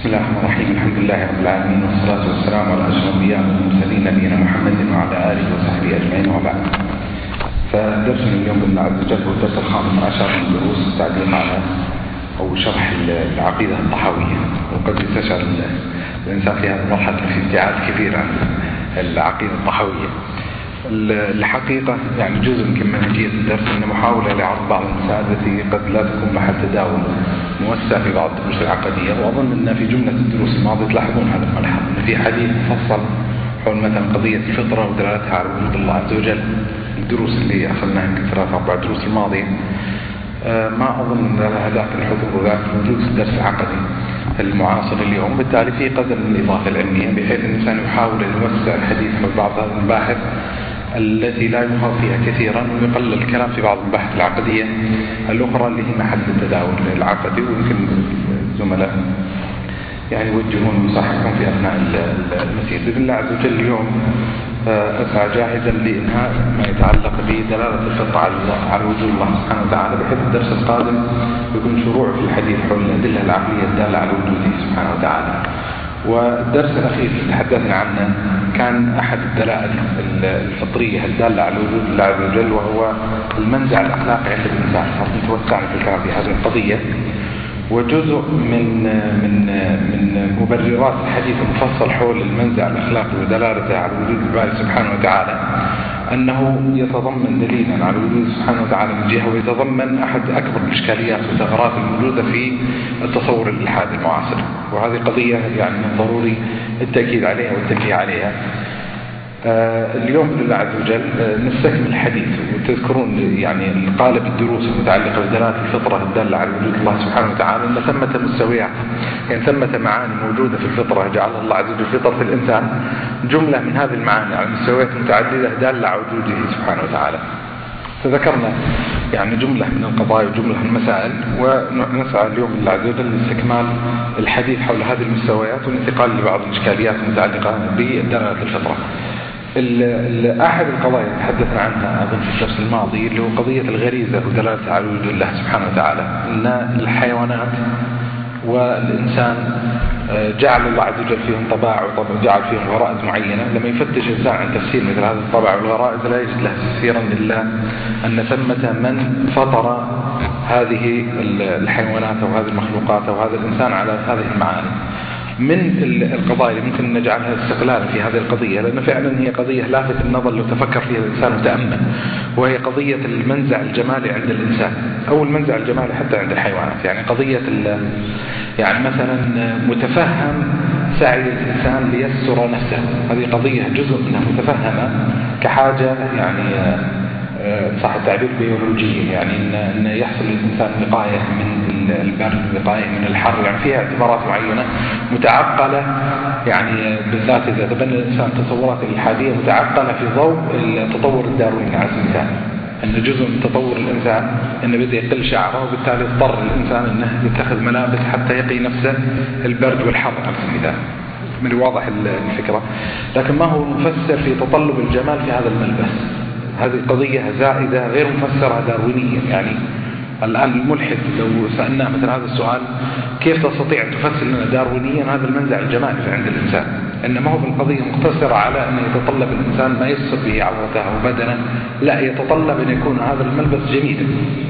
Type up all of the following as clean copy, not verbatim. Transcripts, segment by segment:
بسم الله الرحمن الرحيم. الحمد لله رب العالمين، والصلاة والسلام على أشرف الأنبياء والمرسلين نبينا محمد وعلى آله وصحبه أجمعين وبعد. فدرسنا اليوم بالله عز وجل هو الدرس الخامس عشر من دروس التعليق على أو شرح العقيدة الطحاوية. وقد يستشعر الإنسان في هذه المرحلة في ابتعاد كبير عن العقيدة الطحاوية. الحقيقة يعني جزء من كمية الدرس إن محاولة لعرض بعض المسائل التي قد لا تكون محل تداول موسع في بعض الدروس العقدية. وأظن أن في جملة الدروس الماضية تلاحظون هذا الملحظ أن في حديث مفصل حول مثلا قضية الفطرة ودلالتها على وجود الله عز وجل. الدروس اللي أخذناها يمكن 3-4 دروس الماضية ما أظن أن لها ذاك الحضور وذاك الوجود في الدرس العقدي المعاصر اليوم. بالتالي في قدر من الإضافة العلمية بحيث الإنسان يحاول أن يوسع الحديث حول بعض هذه المباحث التي لا يخاف فيها كثيرا، ويقلل الكلام في بعض المباحث العقدية الأخرى اللي هي محل التداول العقدي. ويمكن الزملاء يعني يوجهون ويصححون في أثناء المسير. بإذن الله عز وجل اليوم أسعى جاهدا لإنهاء ما يتعلق بدلالة الفطرة على وجود الله سبحانه وتعالى، بحيث الدرس القادم يكون شروع في الحديث حول الأدلة العقلية الدالة على وجوده سبحانه وتعالى. والدرس الأخير اللي تحدثنا عنه كان أحد الدلائل الفطرية الدالة على وجود الله عز وجل، وهو المنزع الأخلاقي عند الإنسان. توسعنا في الكلام في هذه القضية. وجزء من مبررات الحديث المفصل حول المنزع الأخلاقي ودلالته على وجود الباري سبحانه وتعالى أنه يتضمن دليلا على وجود سبحانه وتعالى من جهة، ويتضمن أحد أكبر الإشكاليات والثغرات الموجودة في التصور الإلحادي المعاصر. وهذه قضية يعني من ضروري التأكيد عليها والتنبيه عليها. اليوم لله عز وجل نستكمل الحديث. وتذكرون يعني قالب الدروس المتعلقة بدلالة الفطرة الدالة على وجود الله سبحانه وتعالى أن ثمة مستويات، يعني ثمة معاني موجودة في الفطرة جعلها الله عز وجل فطرة الإنسان. جملة من هذه المعاني على مستويات متعددة دالة على وجوده سبحانه وتعالى. فذكرنا يعني جملة من القضايا وجملة من المسائل، ونسعى اليوم لله عز وجل لاستكمال الحديث حول هذه المستويات والانتقال لبعض الإشكاليات المتعلقة بدلالة الفطرة. أحد القضايا اللي تحدثنا عنها أظن في الدرس الماضي اللي هو قضية الغريزة ودلالتها على وجود الله سبحانه وتعالى. أن الحيوانات والإنسان جعل الله عز وجل فيهم طباع وجعل فيهم غرائز معينة. لما يفتش الإنسان عن تفسير مثل هذه الطباع والغرائز لا يجد له تفسيرا إلا أن ثمة من فطر هذه الحيوانات أو هذه المخلوقات أو هذا الإنسان على هذه المعاني. من القضايا اللي ممكن نجعلها استقلالا في هذه القضية، لأن فعلا هي قضية لافتة النظر لو تفكر فيها الإنسان وتأمل، وهي قضية المنزع الجمالي عند الإنسان أو المنزع الجمالي حتى عند الحيوانات. يعني قضية يعني مثلا متفهم سعي الإنسان ليسر نفسه، هذه قضية جزء منها متفهمة كحاجة يعني صح التعبير بيولوجيا، يعني إن يحصل للإنسان وقاية من البرد وقاية من الحر، يعني فيها اعتبارات معينة متعقلة. يعني بالذات إذا تبنى الإنسان تصورات الإلحادية متعقلة في ضوء التطور الدارويني على سبيل المثال، أن جزء من تطور الإنسان أنه بدأ يقل شعره، وبالتالي اضطر الإنسان أنه يتخذ ملابس حتى يقي نفسه البرد والحر على سبيل المثال. من واضح الفكرة، لكن ما هو مفسر في تطلب الجمال في هذا الملبس. هذه قضية زائدة غير مفسرة داروينيا. يعني الآن الملحد لو سألناه مثلا هذا السؤال كيف تستطيع أن تفسر لنا داروينيا هذا المنزع الجمالي عند الإنسان، إنما هو بالقضية مقتصرة على أن يتطلب الإنسان ما يسر به عورته أو بدنه، لا يتطلب أن يكون هذا الملبس جميلا.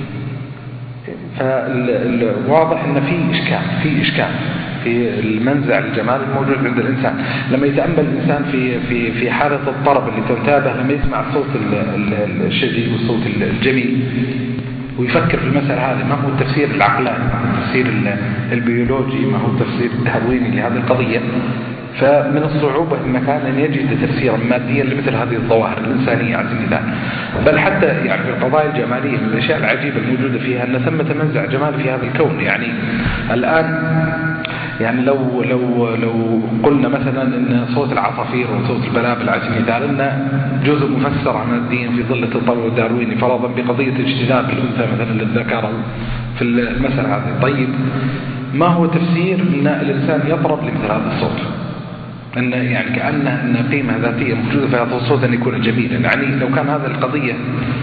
فالواضح أن في إشكال في المنزع الجمالي الموجود عند الإنسان. لما يتأمل الإنسان في حالة الطرب اللي تنتابه لما يسمع الصوت الشجي والصوت الجميل، ويفكر في المسألة هذه ما هو التفسير العقلاني، ما هو التفسير البيولوجي، ما هو التفسير الدارويني لهذه القضية. فمن الصعوبة المكان أن يجد تفسيرا ماديا لمثل هذه الظواهر الإنسانية على سبيل المثال. بل حتى يعني في القضايا الجمالية من الأشياء العجيبة الموجودة فيها أن ثمة منزع جمال في هذا الكون. يعني الآن يعني لو قلنا مثلا أن صوت العصافير وصوت البلابل على سبيل المثال أن جزء مفسر عن الدين في ظل التطور الدارويني فرضا بقضية اجتذاب الأنثى مثلا للذكر في المسألة هذه. طيب ما هو تفسير أن الإنسان يطرب لمثل هذا الصوت؟ أن يعني كأن قيمة ذاتية موجودة في هذا الصوت أن يكون جميلا. يعني لو كان هذه القضية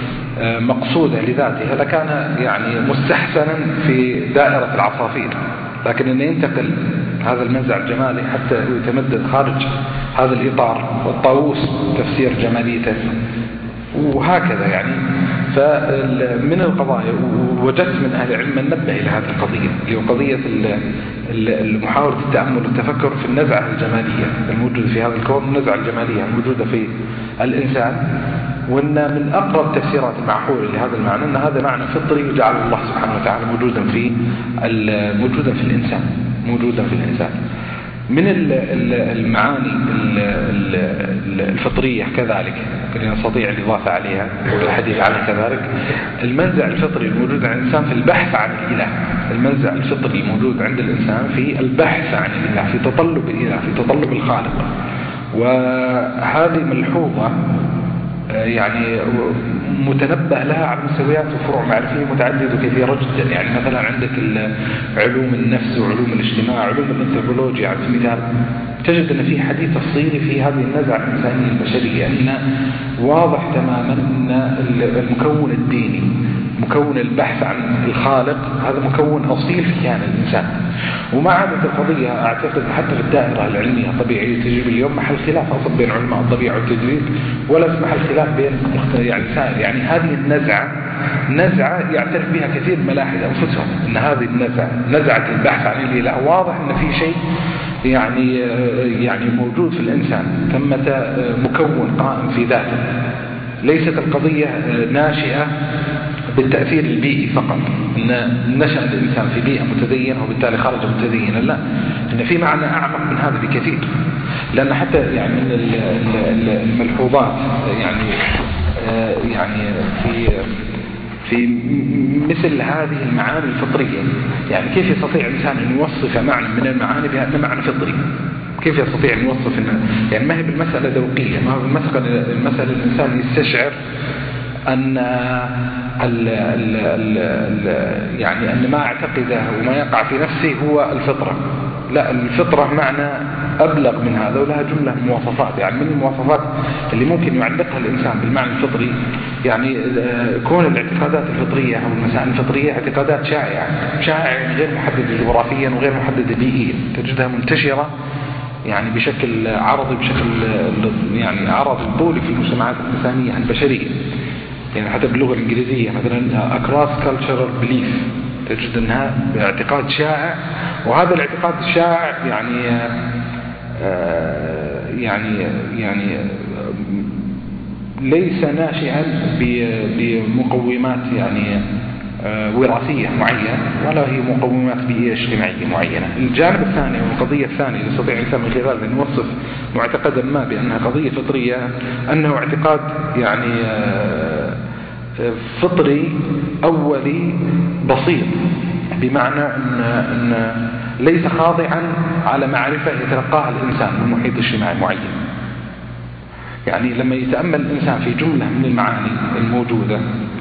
مقصودة لذاتها لكان يعني مستحسنا في دائرة العصافير، لكن أن ينتقل هذا المنزع الجمالي حتى يتمدد خارج هذا الإطار، والطاووس تفسير جماليته وهكذا يعني. فمن القضايا وجدت من أهل العلم من نبه إلى هذه القضية، اللي هو قضية محاولة التأمل والتفكر في النزعة الجمالية الموجودة في هذا الكون، النزعة الجمالية الموجودة في الإنسان، وأن من أقرب تفسيرات المعقولة لهذا المعنى أن هذا معنى فطري جعل الله سبحانه وتعالى موجودا في الإنسان، موجودا في الإنسان. من المعاني الفطرية كذلك نستطيع الإضافة عليها والحديث عنها كذلك المنزع الفطري الموجود عند الإنسان في البحث عن الإله. المنزع الفطري موجود عند الإنسان في البحث عن الإله، في تطلب الإله، في تطلب الخالق. وهذه ملحوظة يعني متنبه لها على مستويات وفروع معرفية متعددة وكثيرة جدا. يعني مثلا عندك علوم النفس وعلوم الاجتماع، علوم الانثروبولوجيا على سبيل المثال، تجد أن في حديث تفصيلي في هذه النزعة الإنسانية البشرية، أن واضح تماما أن المكون الديني، مكون البحث عن الخالق، هذا مكون أصيل في كيان الإنسان. وما عادت القضية أعتقد حتى في الدائرة العلمية الطبيعية تجريب اليوم محل خلاف أصلا بين علماء الطبيعة والتجريب، ولا محل خلاف بين يعني هذه نزعة يعترف بها كثير من ملاحد أنفسهم، أن هذه نزعة البحث عن الإله واضح أن في شيء يعني موجود في الإنسان، ثمة مكون قائم في ذاته. ليست القضية ناشئة بالتأثير البيئي فقط، أن نشأ الإنسان في بيئة متدينة وبالتالي خرج متدينا، لا، إن في معنى أعمق من هذا بكثير. لأن حتى يعني من الملحوظات يعني في مثل هذه المعاني الفطرية، يعني كيف يستطيع الإنسان أن يوصف معنى من المعاني بأنه معنى فطري؟ كيف يستطيع أن يوصف يعني ما هي بالمسألة ذوقية، ما هو المسألة الإنسان يستشعر أن يعني أن ما اعتقده وما يقع في نفسه هو الفطرة. لا، الفطرة معنى أبلغ من هذا، ولها جملة مواصفات. يعني من المواصفات اللي ممكن يعلقها الإنسان بالمعنى الفطري، يعني كون الاعتقادات الفطرية أو المسائل الفطرية اعتقادات شائعة غير محددة جغرافيا وغير محددة بيئيا، تجدها منتشرة يعني بشكل عرضي، بشكل يعني عرضي طولي في المجتمعات الإنسانية البشرية. يعني حتى باللغة الإنجليزية مثلا across cultural belief، تجد أنها اعتقاد شائع، وهذا الاعتقاد الشائع يعني ليس ناشئا بمقومات يعني وراثية معينة، ولا هي مقومات بيئية اجتماعية معينة. الجانب الثاني والقضية الثانية يستطيع الإنسان من خلال أن يوصف معتقدا ما بأنها قضية فطرية، أنه اعتقاد يعني فطري أولي بسيط، بمعنى أن ليس خاضعا على معرفة يتلقاها الإنسان من محيط اجتماعي معين. يعني لما يتأمل الإنسان في جملة من المعاني الموجودة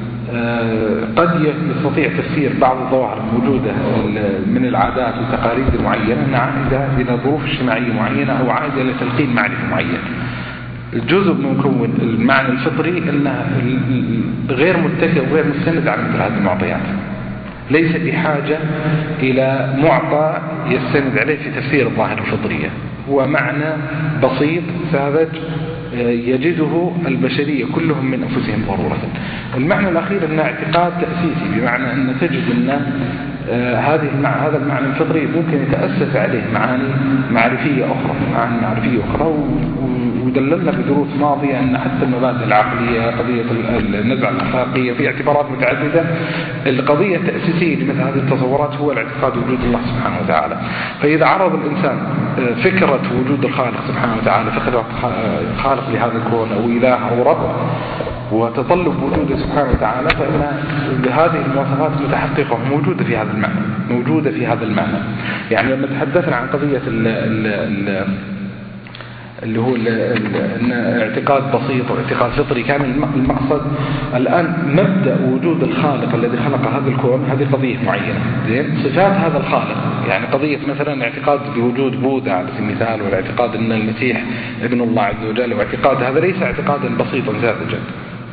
قد يستطيع تفسير بعض الظواهر الموجودة من العادات والتقاليد المعينة أنها عائدة إلى ظروف اجتماعية معينة أو عائدة إلى تلقين معرفة معين. الجزء من مكون المعنى الفطري أنه غير متكئ وغير مستند على مثل هذه المعطيات، ليس بحاجة إلى معطى يستند عليه في تفسير الظاهرة الفطرية، هو معنى بسيط ساذج يجده البشرية كلهم من أنفسهم ضرورة. المعنى الأخير أنه اعتقاد تأسيسي، بمعنى أن تجد أن هذا المعنى الفطري ممكن يتأسس عليه معاني معرفية أخرى، ودللنا في دروس ماضية أن حتى المبادئ العقلية، قضية النزعة الأخلاقية، في اعتبارات متعددة. القضية التأسيسية لمثل هذه التصورات هو الاعتقاد وجود الله سبحانه وتعالى. فإذا عرض الإنسان فكرة وجود الخالق سبحانه وتعالى، فكرة خالق لهذا الكون أو إله أو رب، وتطلب وجوده سبحانه وتعالى، فإن هذه المواصفات المتحققة موجودة في هذا المعنى. يعني لما تحدثنا عن قضية اللي هو اعتقاد بسيط واعتقاد فطري، كان المقصد الآن مبدأ وجود الخالق الذي خلق هذا الكون، هذه قضية معينة. صفات هذا الخالق، يعني قضية مثلا اعتقاد بوجود بوذا على سبيل المثال، والاعتقاد أن المسيح ابن الله عز وجل، واعتقاد هذا ليس اعتقادا بسيطا ساذجا،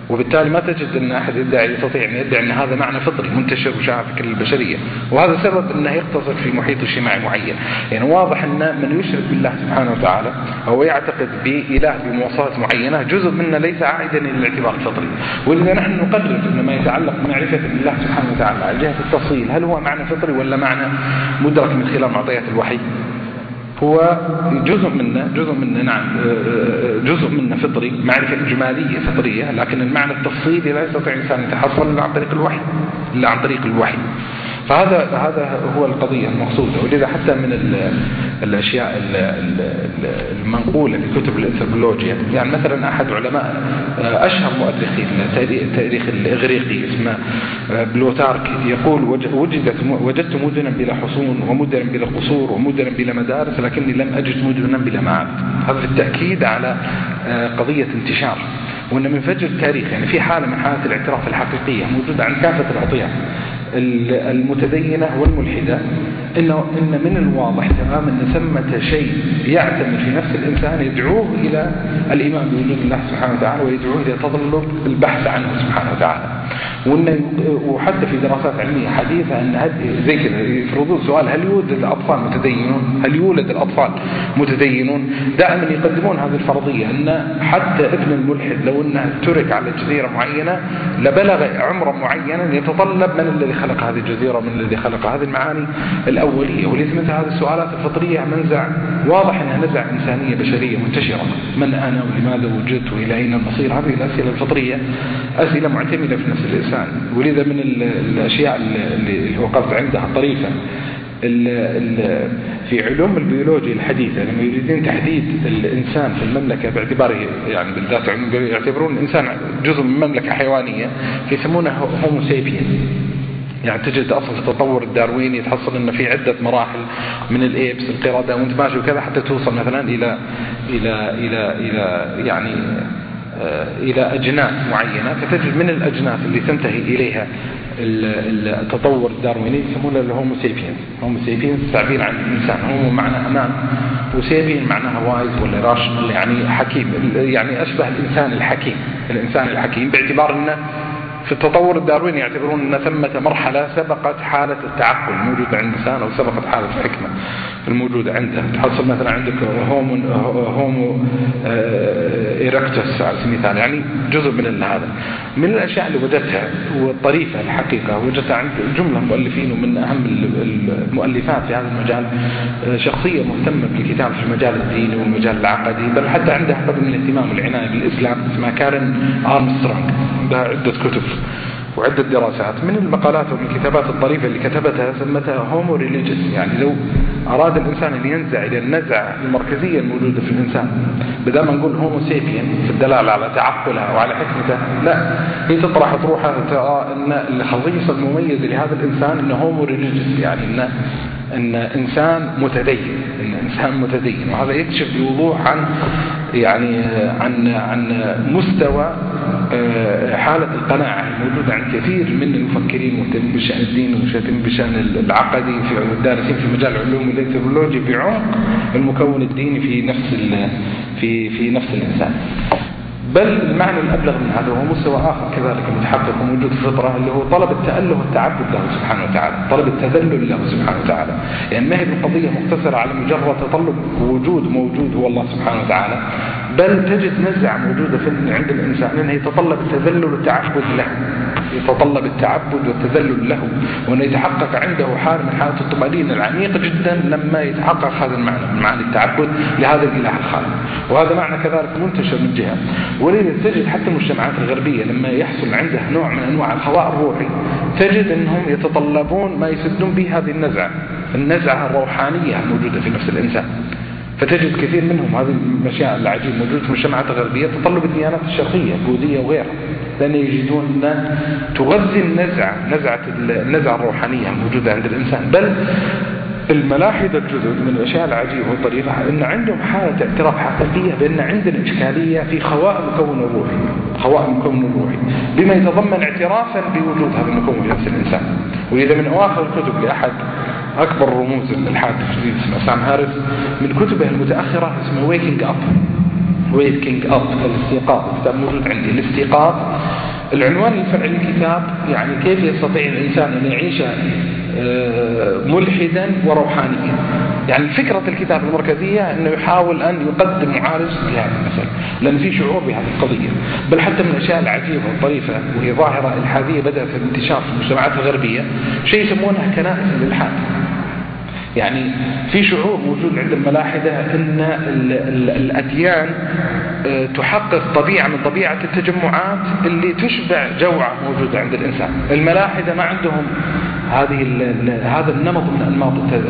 وبالتالي ما تجد أن أحد يستطيع أن يدعي أن هذا معنى فطري منتشر وشائع في كل البشرية، وهذا سبب أنه يقتصر في محيط اجتماعي معين. يعني واضح أن من يشرك بالله سبحانه وتعالى أو يعتقد بإله بمواصفات معينة جزء منه ليس عائدا إلى الاعتبار الفطري. ولذا نحن نقرر أن ما يتعلق بمعرفة الله سبحانه وتعالى على جهة التفصيل هل هو معنى فطري ولا معنى مدرك من خلال معطيات الوحي، هو جزء منه نعم جزء منه فطري، معرفة إجمالية فطرية، لكن المعنى التفصيلي لا يستطيع الإنسان يتحصل إلا عن طريق الوحي. فهذا هو القضية المقصودة. ولذا حتى من الأشياء المنقولة في كتب الأنثروبولوجيا، يعني مثلا أحد علماء أشهر مؤرخين التاريخ الإغريقي اسمه بلوتارك يقول وجدت مدنا بلا حصون ومدنا بلا قصور ومدنا بلا مدارس لكني لم أجد مدنا بلا معابد. هذا في التأكيد على قضية انتشار، وأن من فجر التاريخ يعني في حالة من حالات الاعتراف الحقيقية موجودة عند كافة الأطياف المتدينة والملحدة، إن من الواضح تماما أن ثمة شيء يعتمد في نفس الإنسان يدعوه إلى الإيمان بوجود الله سبحانه وتعالى ويدعوه إلى تطلب البحث عنه سبحانه وتعالى. وحتى في دراسات علمية حديثة أن زي كذا يفرضون سؤال هل يولد الأطفال متدينون؟ دائما يقدمون هذه الفرضية أن حتى ابن الملحد لو أنه ترك على جزيرة معينة لبلغ عمرا معينا يتطلب من الذي خلق هذه الجزيرة ومن الذي خلق هذه المعاني الأولية. ولذا هذه السؤالات الفطرية منزع واضح أنها نزع إنسانية بشرية منتشرة، من أنا ولماذا وجدت وإلى أين المصير. هذه الأسئلة الفطرية أسئلة معتمدة في نفس الإنسان. ولذا من الأشياء اللي وقفت عندها طريفة في علوم البيولوجيا الحديثة لما يريدون تحديد الإنسان في المملكة باعتباره يعني بالذات يعتبرون الإنسان جزء من مملكة حيوانية يسمونه هومو سابينز. يعني تجد أصل التطور الدارويني تحصل أن في عدة مراحل من الإيبس القردة وانت ماشي وكذا حتى توصل مثلا إلى أجناس معينة. فتجد من الأجناس اللي تنتهي إليها التطور الدارويني يسمونه الهومو سابينز. هومو سابينز تعبير عن الإنسان، هومو معناها أمام وسابين معناها وايز ولا راشنال يعني حكيم، يعني أشبه الإنسان الحكيم باعتبار أنه في التطور الدارويني يعتبرون أن ثمة مرحلة سبقت حالة التعقل الموجودة عند الإنسان أو سبقت حالة الحكمة الموجودة عنده. تحصل مثلا عندك هومو إيركتوس على سبيل المثال، يعني جزء من هذا. من الأشياء اللي وجدتها والطريفة الحقيقة وجدتها عند جملة مؤلفين، ومن أهم المؤلفات في هذا المجال شخصية مهتمة بالكتاب في المجال الديني والمجال العقدي، بل حتى عندها قدر من الاهتمام والعناية بالإسلام، اسمها كارين أرمسترونغ، عندها عدة كتب وعدة دراسات. من المقالات ومن الكتابات الطريفة اللي كتبتها سمتها هومو ريليجيس، يعني لو أراد الإنسان أن ينزع إلى النزعة المركزية الموجودة في الإنسان بدل ما نقول هومو سابيين في الدلالة على تعقلها وعلى حكمته، لا هي تطرح تروحها ترى أن الخصيصة المميزة لهذا الإنسان أنه هومو ريليجيس، يعني أن إنسان متدين، وهذا يكشف بوضوح عن مستوى حالة القناعة الموجودة عند كثير من المفكرين المهتمين بشأن الدين ومهتمين بشأن العقدي في الدارسين في مجال العلوم الأنثروبولوجيا بعمق المكون الديني في نفس الإنسان. بل المعنى الأبلغ من هذا هو مستوى آخر كذلك متحقق وموجود في الفطرة، اللي هو طلب التأله والتعبد له سبحانه وتعالى، طلب التذلل له سبحانه وتعالى. يعني ما هي القضية مقتصرة على مجرد تطلب وجود موجود هو الله سبحانه وتعالى، بل تجد نزعة موجودة عند الإنسان أنه يتطلب التذلل والتعبد له، يتطلب التعبد والتذلل له، وأن يتحقق عنده حال من حالة الطمأنينة العميقة جدا لما يتحقق هذا المعنى من معنى التعبد لهذا الإله الخالق. وهذا معنى كذلك منتشر من جهة. ولذا تجد حتى المجتمعات الغربية لما يحصل عندها نوع من أنواع الخواء الروحي تجد أنهم يتطلبون ما يسدون به هذه النزعة الروحانية الموجودة في نفس الإنسان. فتجد كثير منهم هذه المشاعر العجيبة موجودة في المجتمعات الغربية تطلب الديانات الشرقية البوذية وغيرها، لأن يجدون أن تغذي النزعة الروحانية الموجودة عند الإنسان. بل الملاحدة الجزء من الأشياء العجيبة والطريفة أن عندهم حالة اعتراف حقيقية بأن عندنا إشكالية في خواء المكون الروحي بما يتضمن اعترافا بوجود هذا المكون في نفس الإنسان. وإذا من أواخر الكتب لأحد أكبر رموز الإلحاد اسمه سام هاريس، من كتبه المتأخرة اسمه Waking Up الاستيقاظ، كتاب موجود عندي الاستيقاظ العنوان الفرعي للكتاب يعني كيف يستطيع الإنسان أن يعيش ملحدا وروحانيا. يعني فكرة الكتاب المركزية أنه يحاول أن يقدم معالج لهذا المسألة، لأن في شعور بهذه القضية. بل حتى من الأشياء العجيبة والطريفة وهي ظاهرة إلحادية بدأت الانتشار في المجتمعات الغربية شيء يسمونها كنائس الإلحاد. يعني في شعور موجود عند الملاحدة أن الأديان تحقق طبيعة من طبيعة التجمعات اللي تشبع جوعة موجودة عند الإنسان. الملاحدة ما عندهم هذا النمط من أنماط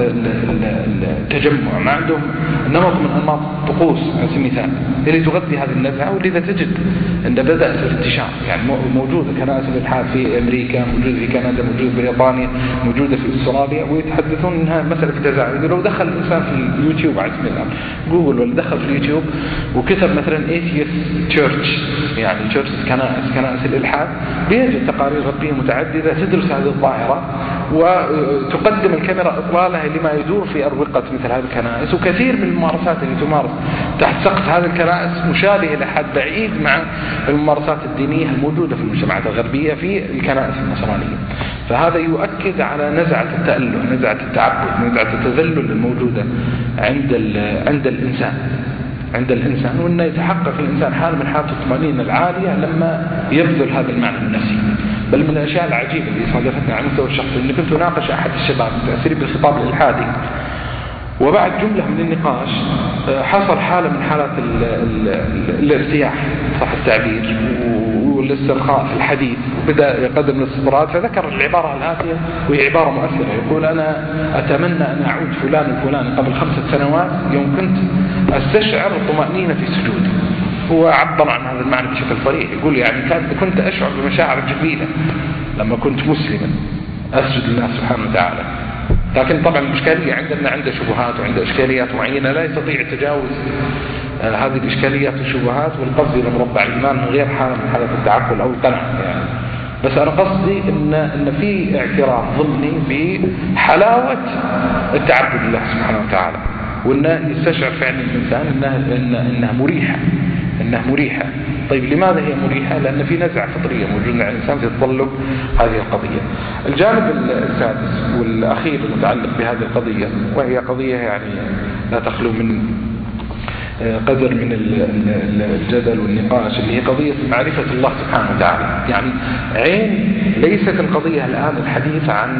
التجمع، ما عندهم نمط من أنماط الطقوس على سبيل المثال اللي تغذي هذه النزعة، ولذا تجد أن بدأت الانتشار. يعني موجودة كنائس الإلحاد في أمريكا، موجودة في كندا، موجودة في بريطانيا، موجودة في أستراليا، ويتحدثون أنها مسألة في تزاعد. لو دخل الإنسان في اليوتيوب على سبيل المثال جوجل، ولا دخل في اليوتيوب وكتب مثلا atheist church، يعني كنائس الإلحاد، بيجد تقارير غربية متعددة تدرس هذه الظاهرة وتقدم الكاميرا إطلالها لما يدور في أروقة مثل هذه الكنائس. وكثير من الممارسات اللي تمارس تحت سقف هذه الكنائس مشابهة لحد بعيد مع الممارسات الدينية الموجودة في المجتمعات الغربية في الكنائس النصرانية. فهذا يؤكد على نزعة التأله، نزعة التعبد، نزعة التذلل الموجودة عند الإنسان، وأنه يتحقق الإنسان حال من حالة الطمأنينة العالية لما يبذل هذا المعنى النفسي. بل من الأشياء العجيبة اللي صادفتنا على المستوى الشخصي أني كنت أناقش أحد الشباب متأثرين بالخطاب الإلحادي، وبعد جملة من النقاش حصل حالة من حالات الارتياح صح التعبير والاسترخاء في الحديث، وبدأ يقدم الاستطراد، فذكر العبارة الآتية وهي عبارة مؤثرة، يقول: أنا أتمنى أن أعود فلان الفلاني قبل 5 سنوات يوم كنت أستشعر الطمأنينة في سجودي. هو عبر عن هذا المعنى بشكل صريح، يقول يعني كنت أشعر بمشاعر جميلة لما كنت مسلما أسجد لله سبحانه وتعالى. لكن طبعا الإشكالية عنده شبهات وعنده إشكاليات معينة لا يستطيع تجاوز هذه الإشكاليات والشبهات والقفز إلى مربع الإيمان من غير حالة من حالة التعقل أو القناعة يعني. بس أنا قصدي إن في اعتراف ضمني بحلاوة التعبد لله سبحانه وتعالى، وإنه يستشعر فعلا الإنسان إنها مريحة. طيب لماذا هي مريحة؟ لأن في نزعة فطرية موجودة عند الإنسان تتطلب هذه القضية. الجانب السادس والأخير المتعلق بهذه القضية، وهي قضية يعني لا تخلو من قدر من الجدل والنقاش، اللي هي قضية معرفة الله سبحانه وتعالى. يعني عين ليست القضية الآن الحديث عن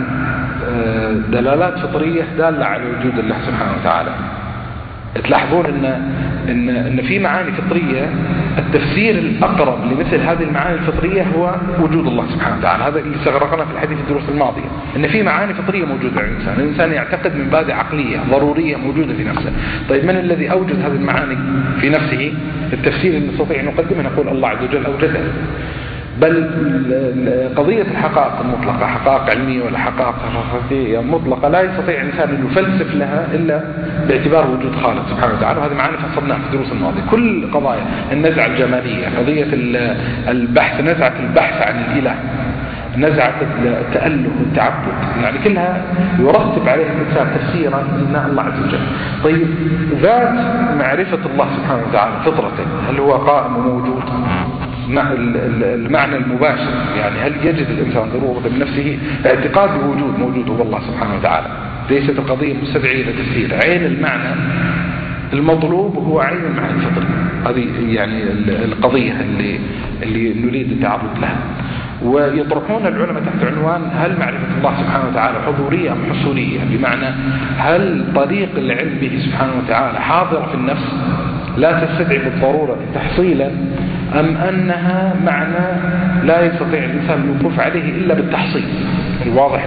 دلالات فطرية دالة على وجود الله سبحانه وتعالى. تلاحظون إن في معاني فطرية التفسير الأقرب لمثل هذه المعاني الفطرية هو وجود الله سبحانه وتعالى. هذا اللي استغرقنا في الحديث الدروس الماضية، إن في معاني فطرية موجودة عند الإنسان يعتقد من مبادئ عقلية ضرورية موجودة في نفسه. طيب من الذي أوجد هذه المعاني في نفسه؟ التفسير اللي نستطيع أن نقدمه نقول الله عز وجل أوجده. بل قضية الحقائق المطلقة، حقائق علمية ولا حقائق حقيقية مطلقة، لا يستطيع الإنسان أن يفلسف لها إلا باعتبار وجود خالق سبحانه وتعالى. وهذه معاني فصلناها في الدروس الماضية. كل قضايا النزعة الجمالية، قضية البحث، نزعة البحث عن الإله، نزعة التأله والتعبد، يعني كلها يرتب عليها الإنسان تفسيرا إن الله عز وجل. طيب ذات معرفة الله سبحانه وتعالى فطرة، هل هو قائم وموجود؟ المعنى المباشر يعني هل يجد الإنسان ضرورة بنفسه اعتقاد بوجود موجود هو الله سبحانه وتعالى؟ ليست القضية مستدعية لتفسير. عين المعنى المطلوب هو عين المعنى الفطري. هذه يعني القضية اللي نريد التعرض لها. ويطرحون العلماء تحت عنوان: هل معرفة الله سبحانه وتعالى حضورية أم حصولية؟ بمعنى هل طريق العلم به سبحانه وتعالى حاضر في النفس لا تستدعي بالضرورة تحصيلا، أم أنها معنى لا يستطيع الإنسان الوقوف عليه إلا بالتحصيل؟ الواضح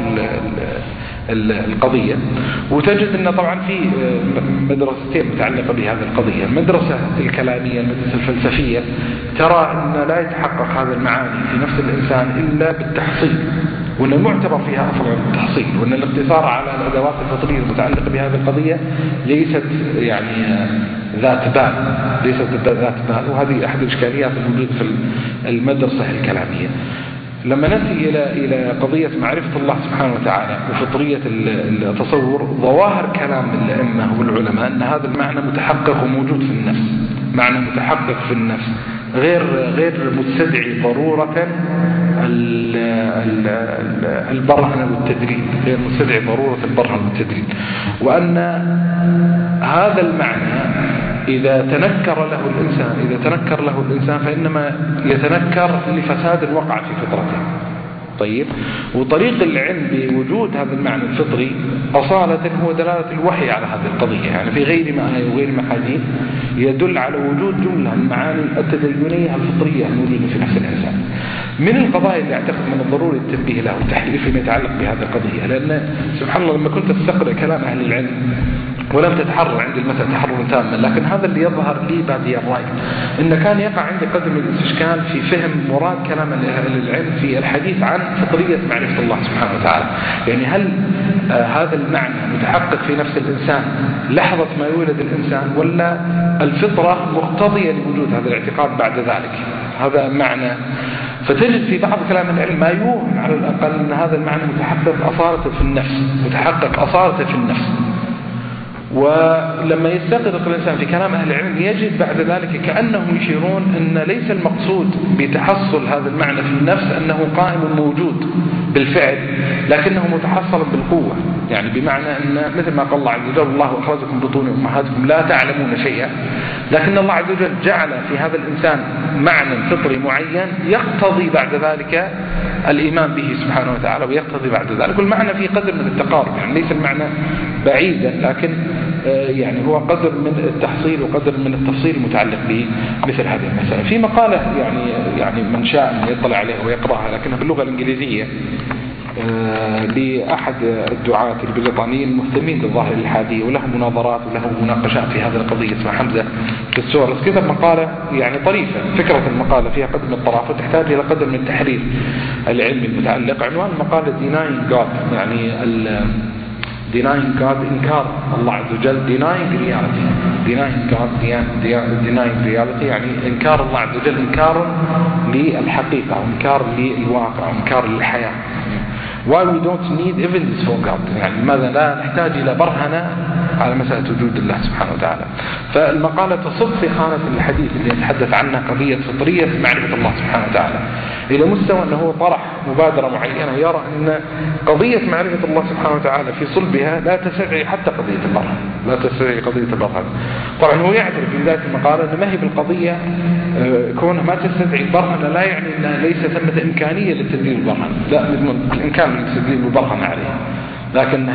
القضية. وتجد أن طبعا في مدرستين متعلقة بهذه القضية: المدرسة الكلامية، المدرسة الفلسفية، ترى أن لا يتحقق هذا المعاني في نفس الإنسان إلا بالتحصيل، وأن المعتبر فيها أفضل التحصيل، وأن الاقتصار على الأدوات الفطرية المتعلقة بهذه القضية ليست يعني ذات بال. وهذه أحد الإشكاليات الموجودة في المدرسة الكلامية. لما نأتي إلى قضية معرفة الله سبحانه وتعالى وفطرية التصور، ظواهر كلام الأئمة والعلماء أن هذا المعنى متحقق وموجود في النفس، معنى متحقق في النفس غير مستدعي ضرورة البرهنة والتدليل، غير مستدعي ضرورة البرهنة والتدليل، وأن هذا المعنى إذا تنكر له الإنسان فإنما يتنكر لفساد وقع في فطرته. طيب، وطريق العلم بوجود هذا المعنى الفطري أصالة هو دلالة الوحي على هذه القضية، يعني في غير ما آية وغير ما حديث يدل على وجود جملة المعاني التدينية الفطرية الموجودة في نفس الإنسان. من القضايا اللي أعتقد من الضروري التنبيه له والتحليل فيما يتعلق بهذه القضية، لأن سبحان الله لما كنت أستقرأ كلام أهل العلم ولم تتحرر عندي المسألة تحرر تاما، لكن هذا اللي يظهر لي بادي الرأي إن كان يقع عندي قدر من الاستشكال في فهم مراد كلام أهل العلم في الحديث عن فطرية معرفة الله سبحانه وتعالى. يعني هل هذا المعنى متحقق في نفس الإنسان لحظة ما يولد الإنسان، ولا الفطرة مقتضية لوجود هذا الاعتقاد بعد ذلك؟ هذا معنى. فتجد في بعض كلام العلم ما يوهم على الأقل أن هذا المعنى متحقق أصالة في النفس، ولما يستغرق الإنسان في كلام أهل العلم يجد بعد ذلك كأنهم يشيرون أن ليس المقصود بتحصل هذا المعنى في النفس أنه قائم موجود بالفعل، لكنه متحصل بالقوة. يعني بمعنى أن مثل ما قال الله عز وجل: الله أخرجكم من بطون أمهاتكم لا تعلمون شيئا، لكن الله عز وجل جعل في هذا الإنسان معنى فطري معين يقتضي بعد ذلك الإيمان به سبحانه وتعالى، ويقتضي بعد ذلك. والمعنى فيه قدر من التقارب، يعني ليس المعنى بعيدا، لكن يعني هو قدر من التحصيل وقدر من التفصيل المتعلق بمثل هذه المسألة. في مقالة يعني من شاء أن يطلع عليها ويقرأها لكنها باللغة الإنجليزية لأحد الدعاة البريطانيين المهتمين بالظاهرة الإلحادية، وله مناظرات وله مناقشات في هذه القضية، اسمه حمزة السورس. كتب مقالة يعني طريفة، فكرة المقالة فيها قدر من الطرافة وتحتاج إلى قدر من التحرير العلمي المتعلق. عنوان المقالة Denying God، يعني Denying God، إنكار الله عز وجل. Denying reality يعني إنكار الله عز وجل، إنكار للحقيقة، إنكار للواقع، إنكار للحياة. Why we don't need evidence for God، يعني لماذا لا نحتاج إلى برهنة على مسألة وجود الله سبحانه وتعالى. فالمقالة تصب في خانة الحديث اللي يتحدث عنها قضية فطرية معرفة الله سبحانه وتعالى، إلى مستوى أنه طرح مبادرة معينة يرى أن قضية معرفة الله سبحانه وتعالى في صلبها لا تستدعي حتى قضية البرهن، لا تستدعي قضية البرهن. طبعا هو يعترف في ذات المقالة أن ما هي بالقضية كونها ما تستدعي البرهن لا يعني أن ليس ثمة إمكانية للتدليل البرهن، لا، الإمكان للتدليل البرهن عليه، لكن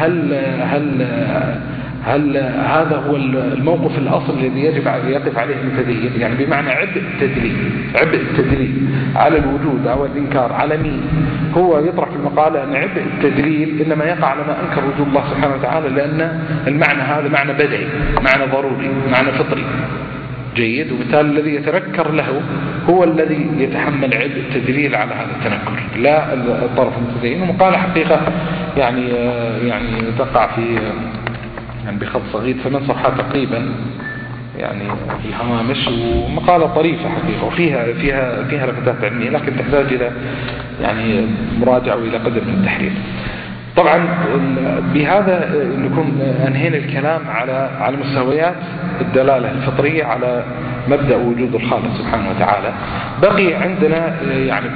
هل هذا هو الموقف الأصل الذي يجب أن يقف عليه المتدين؟ يعني بمعنى عبء التدليل على الوجود أو الإنكار على مين؟ هو يطرح في المقالة أن عبء التدليل إنما يقع على ما أنكر وجود الله سبحانه وتعالى، لأن المعنى هذا معنى بدعي، معنى ضروري، معنى فطري جيد، وبالتالي الذي يتنكر له هو الذي يتحمل عبء التدليل على هذا التنكر، لا الطرف المتدين. ومقالة حقيقة يعني تقع في يعني بخط صغير 8 صفحات تقريبا، يعني في الهوامش، ومقالة طريفة حقيقة، وفيها لفتات علمية، لكن تحتاج إلى يعني مراجعة وإلى قدر من التحرير. طبعا بهذا نكون أنهينا الكلام على مستويات الدلالة الفطرية على مبدأ وجود الخالق سبحانه وتعالى. بقي عندنا يعني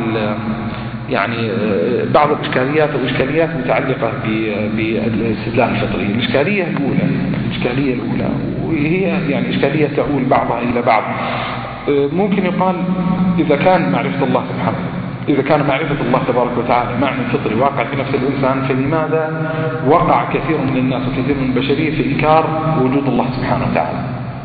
بعض الإشكاليات متعلقة بالاستدلال الفطري. الإشكالية الأولى وهي يعني إشكالية تؤول بعضها إلى بعض. ممكن يقال إذا كان معرفة الله تبارك وتعالى معنى فطري واقع في نفس الإنسان، فلماذا وقع كثير من الناس وكثير من البشرية في إنكار وجود الله سبحانه وتعالى،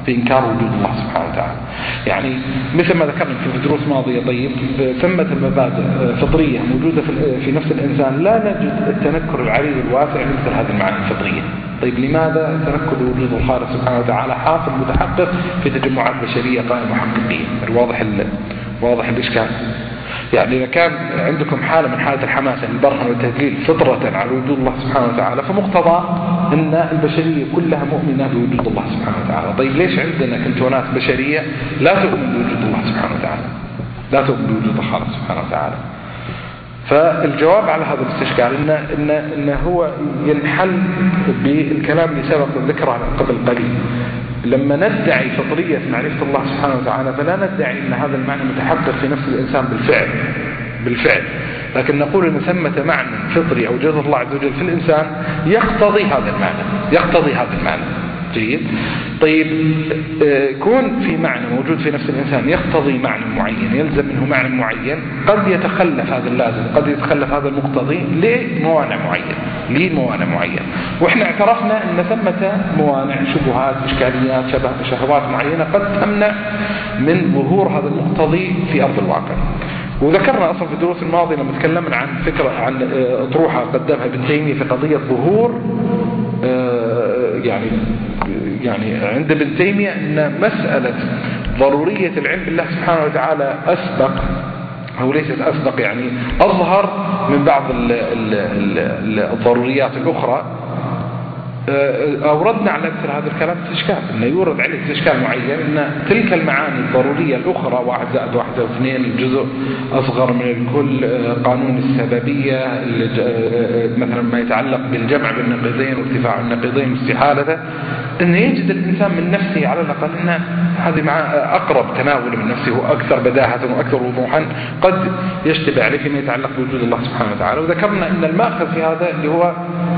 يعني مثل ما ذكرنا في دروس ماضية. طيب، ثمة المبادئ فطرية موجودة في نفس الإنسان، لا نجد التنكر العريض الواسع مثل هذه المعاني الفطرية. طيب، لماذا تنكر وجود الخالق سبحانه وتعالى حاصل متحقق في تجمعات بشرية قائمة حقيقية؟ واضح الإشكال. يعني إذا كان عندكم حالة من حالة الحماسة البرهن والتدليل فطرة على وجود الله سبحانه وتعالى، فمقتضى أن البشرية كلها مؤمنة بوجود الله سبحانه وتعالى. طيب، ليش عندنا كنتونات بشرية لا تؤمن بوجود الله سبحانه وتعالى، لا تؤمن بوجود الخالق سبحانه وتعالى؟ فالجواب على هذا الاستشكال إن هو ينحل بالكلام اللي سبق ذكره قبل قليل. لما ندعي فطرية معرفة الله سبحانه وتعالى فلا ندعي أن هذا المعنى متحقق في نفس الإنسان بالفعل، لكن نقول أن ثمة معنى فطري أو جزء الله عز وجل في الإنسان يقتضي هذا المعنى. جيد. طيب كون في معنى موجود في نفس الإنسان يقتضي معنى معين، يلزم منه معنى معين، قد يتخلف هذا اللازم، قد يتخلف هذا المقتضي لموانع معين. وإحنا اعترفنا أن ثمة موانع، شبهات، إشكاليات، شهوات معينة قد تمنع من ظهور هذا المقتضي في أرض الواقع. وذكرنا أصلا في الدروس الماضية لما تكلمنا عن فكرة عن أطروحة قدمها ابن تيمية في قضية ظهور يعني عند ابن تيمية أن مسألة ضرورية العلم بالله سبحانه وتعالى أسبق أو ليست أسبق، يعني أظهر من بعض الضروريات الأخرى. أوردنا على مثل هذا الكلام استشكال، أنه يورد عليه استشكال معين أن تلك المعاني الضرورية الأخرى 1 زائد 1 أو 2 الجزء أصغر من الكل، قانون السببية، مثلا ما يتعلق بالجمع بالنقيضين وارتفاع النقيضين واستحالته، أن يجد الإنسان من نفسه على الأقل أن هذه مع أقرب تناول من نفسه وأكثر بداهة وأكثر وضوحا قد يشتبه عليه فيما يتعلق بوجود الله سبحانه وتعالى. وذكرنا أن المأخذ في هذا اللي هو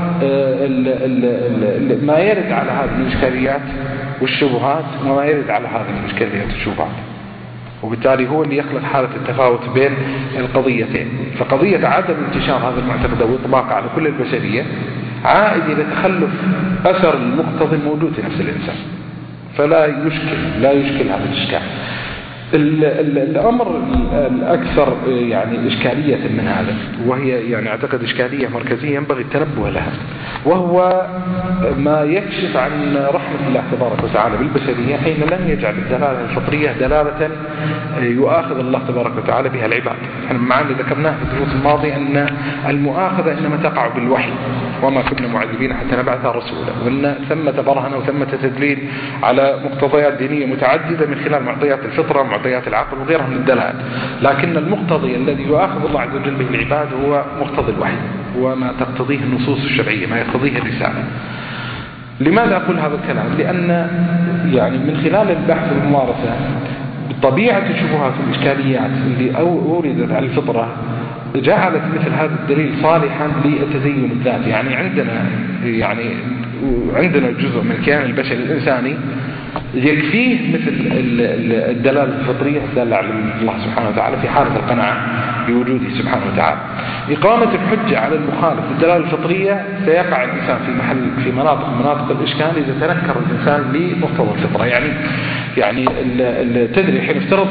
ما يرد على هذه الإشكاليات والشبهات وما يرد على هذه الإشكاليات والشبهات، وبالتالي هو اللي يخلق حالة التفاوت بين القضيتين. فقضية عدم انتشار هذا المعتقد وإطلاقه على كل البشرية عائد إلى تخلف أثر المقتضي الموجود في نفس الإنسان، فلا يشكل هذا الإشكال. الأمر الأكثر يعني إشكالية من هذا، وهي يعني أعتقد إشكالية مركزية ينبغي التنبه لها، وهو ما يكشف عن رحمة الله تبارك وتعالى بالبشرية حين لم يجعل الدلالة الفطرية دلالة يؤاخذ الله تبارك وتعالى بها العباد. احنا معنا ذكرناه في الدروس الماضية أن المؤاخذة إنما تقع بالوحي، وما كنا معذبين حتى نبعث رسولا، وأن ثمة برهنة وثمة تدليل على مقتضيات دينية متعددة من خلال معطيات الفطرة معطيات العقل وغيرها من الدلائل. لكن المقتضي الذي يؤاخذ الله عز وجل به العباد هو مقتضي الوحي وما تقتضيه النصوص الشرعية، ما يقتضيه الرسالة. لماذا أقول هذا الكلام؟ لأن يعني من خلال البحث والممارسة بطبيعة الشبهات والإشكاليات اللي أوردت على الفطرة جعلت مثل هذا الدليل صالحا للتزين الذاتي. يعني عندنا جزء من الكيان البشري الإنساني يكفيه مثل الدلالة الفطرية الدالة على الله سبحانه وتعالى في حالة القناعة بوجوده سبحانه وتعالى. إقامة الحجة على المخالف بالدلالة الفطرية سيقع الإنسان في مناطق الإشكال إذا تنكر الإنسان لمقتضى الفطرة. يعني تدري حين افترض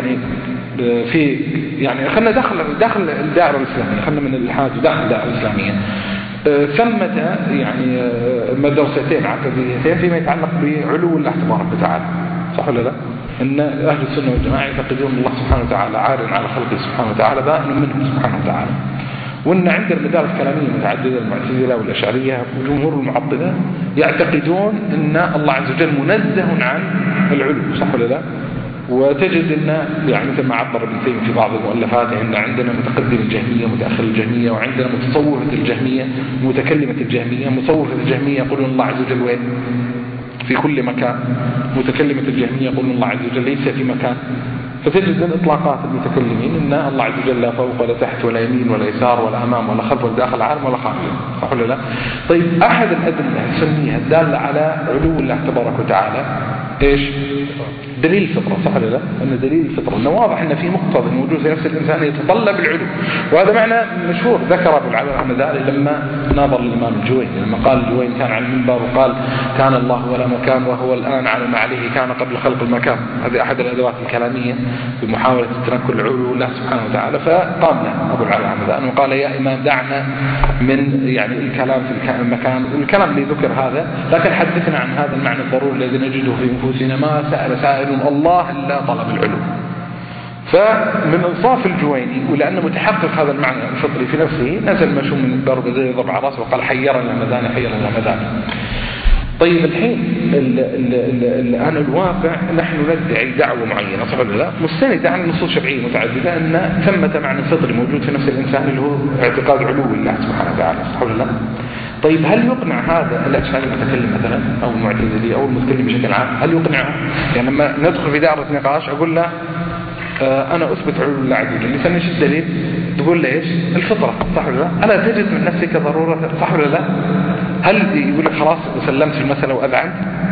خلنا داخل الدائرة الإسلامية، خلنا من الإلحاد وداخل الدائرة الإسلامية ثمة مدرستين عقديتين فيما يتعلق بعلو الله تبارك وتعالى، صح ولا لا؟ أن أهل السنة والجماعة يعتقدون الله سبحانه وتعالى عار على خلقه سبحانه وتعالى بائن منهم سبحانه وتعالى، وأن عند المدارس الكلامية متعددة المعتزلة والأشعرية وجمهور المعطلة يعتقدون أن الله عز وجل منزه عن العلو، صح ولا لا؟ وتجد أن مثل ما عبر ابن تيمية في بعض مؤلفاته أن عندنا متقدم الجهمية متأخر الجهمية، وعندنا متصوفة الجهمية متكلمة الجهمية. متصوفة الجهمية يقولون الله عز وجل وين؟ في كل مكان. متكلمة الجهمية يقولون الله عز وجل ليس في مكان. فتجد من إطلاقات المتكلمين أن الله عز وجل لا فوق ولا تحت ولا يمين ولا يسار ولا أمام ولا خلف ولا داخل عالم ولا خارج، صح ولا لا؟ طيب أحد الأدلة السنية الدالة على علو الله تبارك وتعالى إيش؟ دليل الفطرة، صح ولا لا؟ أن دليل الفطرة أنه واضح أن في مقتضى موجود في نفس الإنسان يتطلب العلو، وهذا معنى مشهور ذكر أبو العلاء الحمداني لما ناظر الإمام الجويني، لما قال الجويني كان على المنبر وقال كان الله ولا مكان وهو الآن على ما عليه كان قبل خلق المكان. هذه أحد الأدوات الكلامية بمحاولة تنكر العلو الله سبحانه وتعالى. فقام له أبو العلاء الحمداني وقال يا إمام دعنا من الكلام في المكان والكلام اللي ذكر هذا، لكن حدثنا عن هذا المعنى الضروري الذي نجده في نفوسنا، ما سأل سائل الله إلا طلب العلو. فمن انصاف الجويني ولأنه متحقق هذا المعنى الفطري في نفسه نزل مشوم من البرد زي ضرب على راسه وقال حيرنا الهمداني حيرنا الهمداني. طيب الحين الآن الواقع نحن ندعي دعوة معينة صح ولا لا مستندة عن نصوص شرعية متعددة أن ثمة معنى فطري موجود في نفس الإنسان اللي هو اعتقاد علو الله سبحانه وتعالى صح ولا لا؟ طيب هل يقنع هذا الأشخاص المتكلم مثلا أو المعتزلي أو المتكلم بشكل عام هل يقنعه؟ يعني لما ندخل في دائرة نقاش أقول له أنا أثبت علو الله عز وجل لسان ايش الدليل؟ تقول لي إيش؟ الفطرة صح ولا لا؟ ألا تجد من نفسك ضرورة صح ولا لا؟ هل يقول لك خلاص سلمت في المسألة وأذعنت؟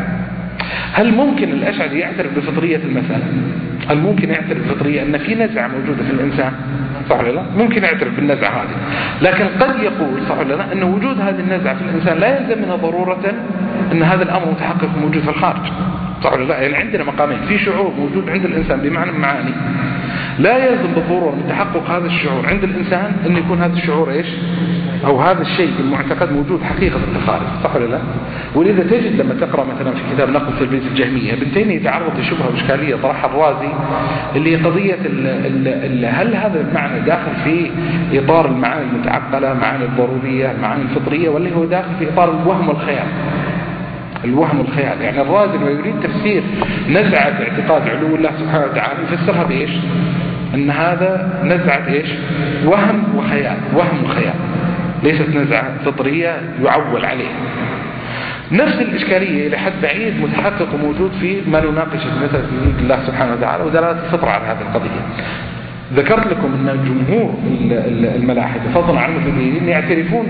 هل ممكن الأشعري يعترف بفطرية المسألة؟ هل ممكن يعترف بفطرية أن في نزعة موجودة في الإنسان؟ صح ولا لا؟ ممكن يعترف بالنزعة هذه لكن قد يقول صح ولا لا أن وجود هذه النزعة في الإنسان لا يلزم منها ضرورة أن هذا الأمر متحقق موجود في الخارج صح ولا لا؟ يعني عندنا مقامين في شعور موجود عند الإنسان بمعنى معاني لا يلزم بالضرورة من تحقق هذا الشعور عند الإنسان أن يكون هذا الشعور إيش أو هذا الشيء المعتقد موجود حقيقة في الخارج صح ولا لا؟ ولذا تجد لما تقرأ مثلا في كتاب نقد تلبيس الجهمية ابن تيمية يتعرض لشبهة وإشكالية طرحها الرازي اللي هي قضية هل هذا المعنى داخل في إطار المعاني المتعقلة معاني الضرورية المعاني الفطرية ولا هو داخل في إطار الوهم والخيال الوهم والخيال يعني الرازي لما يريد تفسير نزعة اعتقاد علو الله سبحانه وتعالى يفسرها بإيش أن هذا نزعة إيش وهم وخيال وهم وخيال ليست نزعة فطرية يعول عليها نفس الإشكالية إلى حد بعيد متحقق وموجود في ما نناقش مثل في الله سبحانه وتعالى ودلالة الفطرة على هذه القضية ذكرت لكم أن جمهور الملاحدة فضلا عن المتدينين يعترفون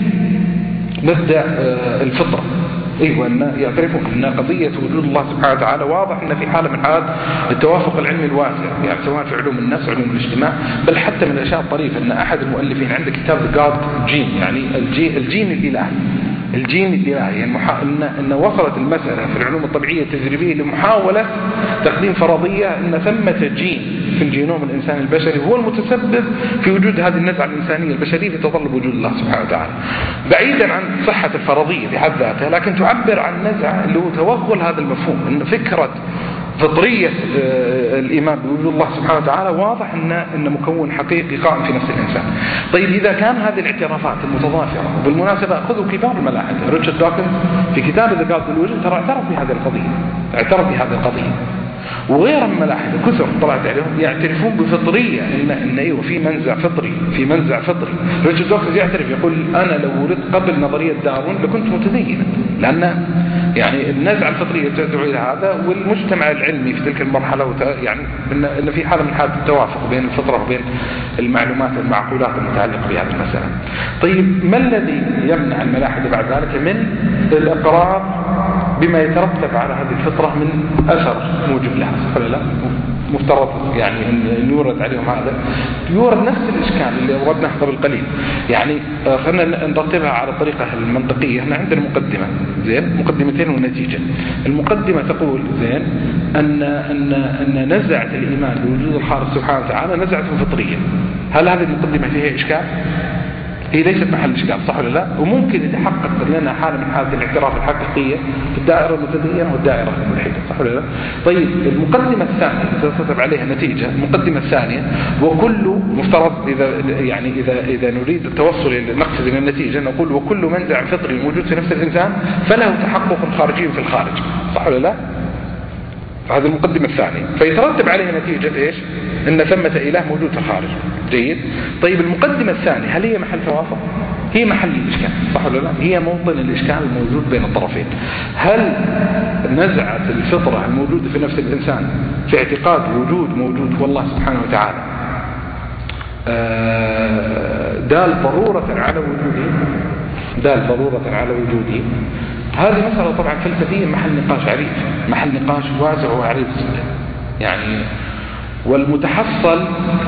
بمبدأ الفطرة أيوة أن يعترفون أن قضية وجود الله سبحانه وتعالى واضح أن في حالة من حالات التوافق العلمي الواسع يعني سواء في علوم النفس علوم الاجتماع بل حتى من الأشياء الطريفة أن أحد المؤلفين عنده كتاب God Gene يعني الجين الإلهي الجين الإلهي يعني أن وصلت المسألة في العلوم الطبيعية التجريبية لمحاولة تقديم فرضية أن ثمة جين في الجينوم الإنساني البشري هو المتسبب في وجود هذه النزعة الإنسانية البشرية في تطلب وجود الله سبحانه وتعالى بعيدا عن صحة الفرضية بحد ذاتها لكن تعبر عن نزعة اللي هو توغل هذا المفهوم أن فكرة فطرية الإيمان بوجود الله سبحانه وتعالى واضح أن مكون حقيقي قائم في نفس الإنسان طيب إذا كان هذه الاعترافات المتضافرة بالمناسبة أخذوا كبار الملاحدة ريتشارد دوكنز في كتاب إذا قال بالوجود ترى اعترف بهذه القضية وغير الملاحدة كثر طلعت عليهم يعترفون بفطرية إن أيوة في منزع فطري ريتشارد دوكنز يعترف يقول أنا لو ولدت قبل نظرية داروين لكنت متدينا لأن يعني النزعة الفطرية تدعو إلى هذا والمجتمع العلمي في تلك المرحلة يعني إن في حالة من حالة التوافق بين الفطرة وبين المعلومات المعقولات المتعلقة بهذه المسألة طيب ما الذي يمنع الملاحدة بعد ذلك من الإقرار بما يترتب على هذه الفطرة من أثر موجب لها ولا لا مفترض يعني أن يورد عليهم هذا يورد نفس الإشكال اللي أوردناه قبل قليل يعني خلينا نرتبها على الطريقة المنطقية احنا عندنا مقدمة زين مقدمتين ونتيجة المقدمة تقول زين أن نزعة الإيمان بوجود الخالق سبحانه وتعالى نزعة فطرية هل هذه المقدمة فيها إشكال؟ هي ليست محل إشكال صح ولا لا وممكن يتحقق لنا حالة من حالة الاعتراف الحقيقية في الدائرة المتدينة والدائرة الملحدة صح ولا لا طيب المقدمة الثانية تترتب عليها نتيجة المقدمة الثانية وكل مفترض إذا نريد التوصل إلى نقصد إلى النتيجة نقول وكل منزع فطري موجود في نفس الإنسان فله تحقق خارجي في الخارج صح ولا لا هذه المقدمة الثانية فيترتب عليها نتيجة إيش إن ثمة إله موجود في الخارج جيد طيب المقدمة الثانية هل هي محل توافق هي محل الإشكال صح ولا لا هي موطن الإشكال الموجود بين الطرفين هل نزعة الفطرة الموجودة في نفس الإنسان في اعتقاد وجود موجود والله سبحانه وتعالى دال ضرورة على وجوده هذه مسألة طبعا فلسفية محل نقاش عريض محل نقاش واسع وعريض يعني والمتحصل